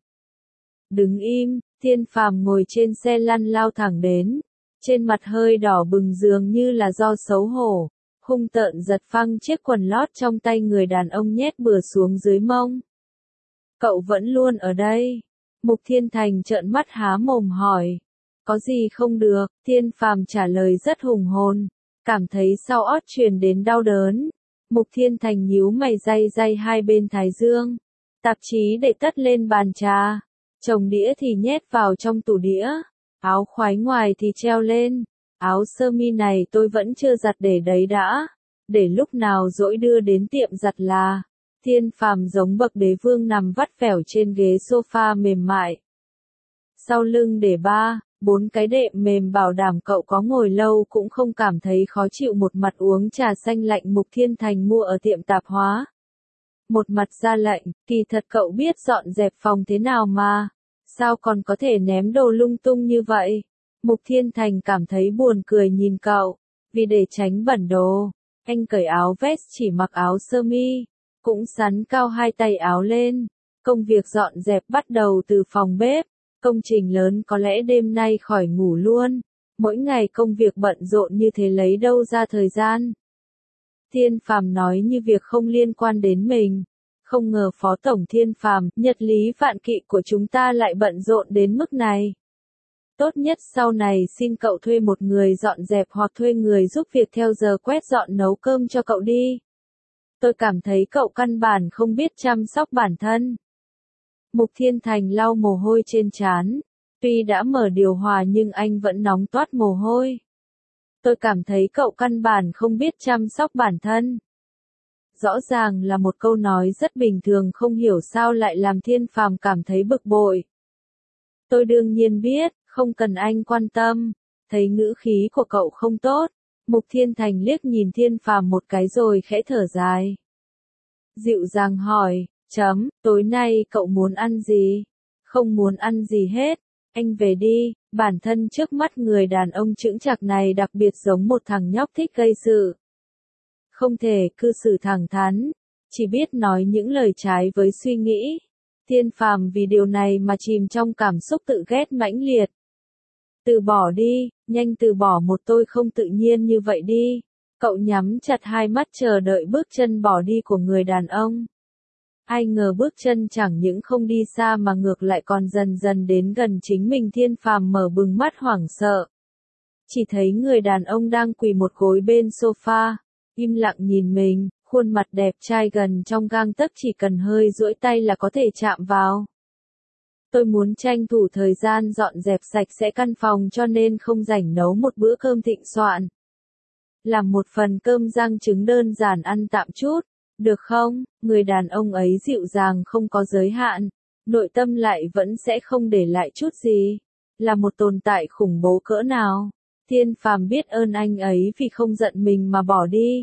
Đứng im, Thiên Phàm ngồi trên xe lăn lao thẳng đến, trên mặt hơi đỏ bừng dường như là do xấu hổ, hung tợn giật phăng chiếc quần lót trong tay người đàn ông nhét bừa xuống dưới mông. Cậu vẫn luôn ở đây. Mục Thiên Thành trợn mắt há mồm hỏi. Có gì không được, Thiên Phàm trả lời rất hùng hồn, cảm thấy sau ót truyền đến đau đớn. Mục Thiên Thành nhíu mày day day hai bên thái dương, tạp chí để tất lên bàn trà, chồng đĩa thì nhét vào trong tủ đĩa, áo khoái ngoài thì treo lên, áo sơ mi này tôi vẫn chưa giặt để đấy đã, để lúc nào rỗi đưa đến tiệm giặt là. Thiên Phàm giống bậc đế vương nằm vắt vẻo trên ghế sofa mềm mại. Sau lưng để 4 cái đệm mềm bảo đảm cậu có ngồi lâu cũng không cảm thấy khó chịu, một mặt uống trà xanh lạnh Mục Thiên Thành mua ở tiệm tạp hóa. Một mặt ra lệnh, kỳ thật cậu biết dọn dẹp phòng thế nào mà, sao còn có thể ném đồ lung tung như vậy? Mục Thiên Thành cảm thấy buồn cười nhìn cậu, vì để tránh bẩn đồ, anh cởi áo vest chỉ mặc áo sơ mi, cũng xắn cao hai tay áo lên. Công việc dọn dẹp bắt đầu từ phòng bếp. Công trình lớn có lẽ đêm nay khỏi ngủ luôn. Mỗi ngày công việc bận rộn như thế lấy đâu ra thời gian. Thiên Phàm nói như việc không liên quan đến mình. Không ngờ Phó Tổng Thiên Phàm, nhật lý vạn kỵ của chúng ta lại bận rộn đến mức này. Tốt nhất sau này xin cậu thuê một người dọn dẹp hoặc thuê người giúp việc theo giờ quét dọn nấu cơm cho cậu đi. Tôi cảm thấy cậu căn bản không biết chăm sóc bản thân. Mục Thiên Thành lau mồ hôi trên trán. Tuy đã mở điều hòa nhưng anh vẫn nóng toát mồ hôi. Tôi cảm thấy cậu căn bản không biết chăm sóc bản thân. Rõ ràng là một câu nói rất bình thường, không hiểu sao lại làm Thiên Phàm cảm thấy bực bội. Tôi đương nhiên biết, không cần anh quan tâm. Thấy ngữ khí của cậu không tốt, Mục Thiên Thành liếc nhìn Thiên Phàm một cái rồi khẽ thở dài. Dịu dàng hỏi, tối nay cậu muốn ăn gì? Không muốn ăn gì hết, anh về đi. Bản thân trước mắt người đàn ông chững chạc này đặc biệt giống một thằng nhóc thích gây sự. Không thể cư xử thẳng thắn, chỉ biết nói những lời trái với suy nghĩ. Thiên Phàm vì điều này mà chìm trong cảm xúc tự ghét mãnh liệt. Từ bỏ đi, nhanh từ bỏ một tôi không tự nhiên như vậy đi. Cậu nhắm chặt hai mắt chờ đợi bước chân bỏ đi của người đàn ông. Ai ngờ bước chân chẳng những không đi xa mà ngược lại còn dần dần đến gần chính mình. Thiên Phàm mở bừng mắt hoảng sợ. Chỉ thấy người đàn ông đang quỳ một gối bên sofa, im lặng nhìn mình, khuôn mặt đẹp trai gần trong gang tấc chỉ cần hơi duỗi tay là có thể chạm vào. Tôi muốn tranh thủ thời gian dọn dẹp sạch sẽ căn phòng cho nên không rảnh nấu một bữa cơm thịnh soạn. Làm một phần cơm rang trứng đơn giản ăn tạm chút, được không? Người đàn ông ấy dịu dàng không có giới hạn, nội tâm lại vẫn sẽ không để lại chút gì. Là một tồn tại khủng bố cỡ nào? Thiên Phàm biết ơn anh ấy vì không giận mình mà bỏ đi.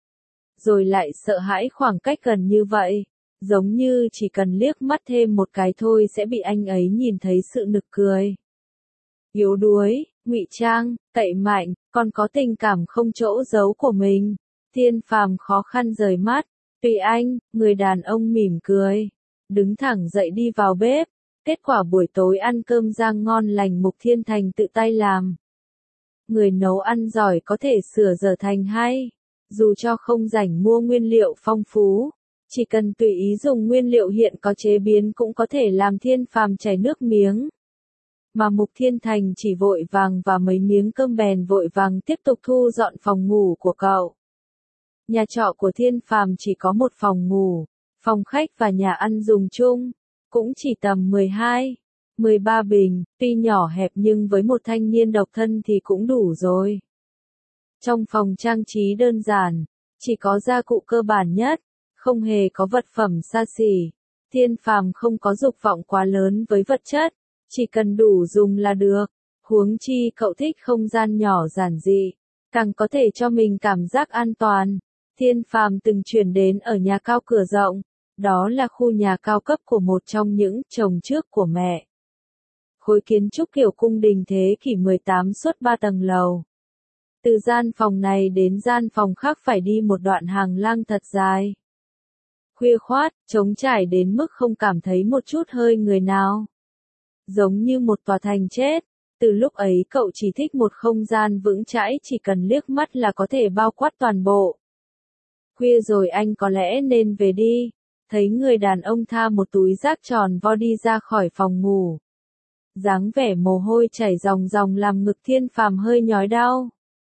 Rồi lại sợ hãi khoảng cách gần như vậy, giống như chỉ cần liếc mắt thêm một cái thôi sẽ bị anh ấy nhìn thấy sự nực cười. Yếu đuối, ngụy trang, cậy mạnh, còn có tình cảm không chỗ giấu của mình. Thiên Phàm khó khăn rời mắt. Tùy anh, người đàn ông mỉm cười, đứng thẳng dậy đi vào bếp. Kết quả buổi tối ăn cơm rang ngon lành Mục Thiên Thành tự tay làm. Người nấu ăn giỏi có thể sửa giờ thành hay. Dù cho không rảnh mua nguyên liệu phong phú, chỉ cần tùy ý dùng nguyên liệu hiện có chế biến cũng có thể làm Thiên Phàm chảy nước miếng. Mà Mục Thiên Thành chỉ vội vàng và mấy miếng cơm bèn vội vàng tiếp tục thu dọn phòng ngủ của cậu. Nhà trọ của Thiên Phàm chỉ có một phòng ngủ, phòng khách và nhà ăn dùng chung, cũng chỉ tầm 12, 13 bình, tuy nhỏ hẹp nhưng với một thanh niên độc thân thì cũng đủ rồi. Trong phòng trang trí đơn giản, chỉ có gia cụ cơ bản nhất, không hề có vật phẩm xa xỉ. Thiên Phàm không có dục vọng quá lớn với vật chất, chỉ cần đủ dùng là được. Huống chi cậu thích không gian nhỏ giản dị, càng có thể cho mình cảm giác an toàn. Thiên Phàm từng chuyển đến ở nhà cao cửa rộng, đó là khu nhà cao cấp của một trong những chồng trước của mẹ. Khối kiến trúc kiểu cung đình thế kỷ 18 suốt 3 tầng lầu. Từ gian phòng này đến gian phòng khác phải đi một đoạn hàng lang thật dài. Khuya khoát, trống trải đến mức không cảm thấy một chút hơi người nào. Giống như một tòa thành chết. Từ lúc ấy cậu chỉ thích một không gian vững chãi chỉ cần liếc mắt là có thể bao quát toàn bộ. Khuya rồi anh có lẽ nên về đi. Thấy người đàn ông tha một túi rác tròn vo đi ra khỏi phòng ngủ. Dáng vẻ mồ hôi chảy ròng ròng làm ngực Thiên Phàm hơi nhói đau.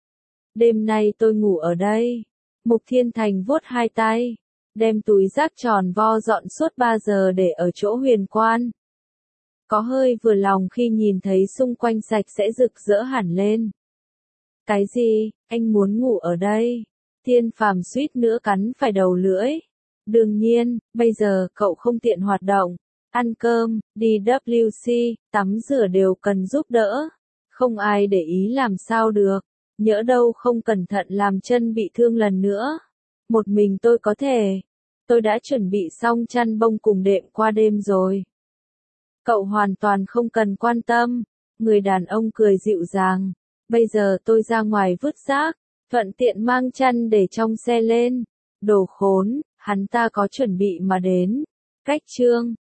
Đêm nay tôi ngủ ở đây. Mục Thiên Thành vuốt hai tay, đem túi rác tròn vo dọn suốt 3 giờ để ở chỗ huyền quan. Có hơi vừa lòng khi nhìn thấy xung quanh sạch sẽ rực rỡ hẳn lên. Cái gì, anh muốn ngủ ở đây? Thiên Phàm suýt nữa cắn phải đầu lưỡi. Đương nhiên, bây giờ cậu không tiện hoạt động, ăn cơm, đi WC, tắm rửa đều cần giúp đỡ. Không ai để ý làm sao được, nhỡ đâu không cẩn thận làm chân bị thương lần nữa. Một mình tôi có thể. Tôi đã chuẩn bị xong chăn bông cùng đệm qua đêm rồi. Cậu hoàn toàn không cần quan tâm. Người đàn ông cười dịu dàng. Bây giờ tôi ra ngoài vứt rác, thuận tiện mang chăn để trong xe lên. Đồ khốn, hắn ta có chuẩn bị mà đến. Cách chương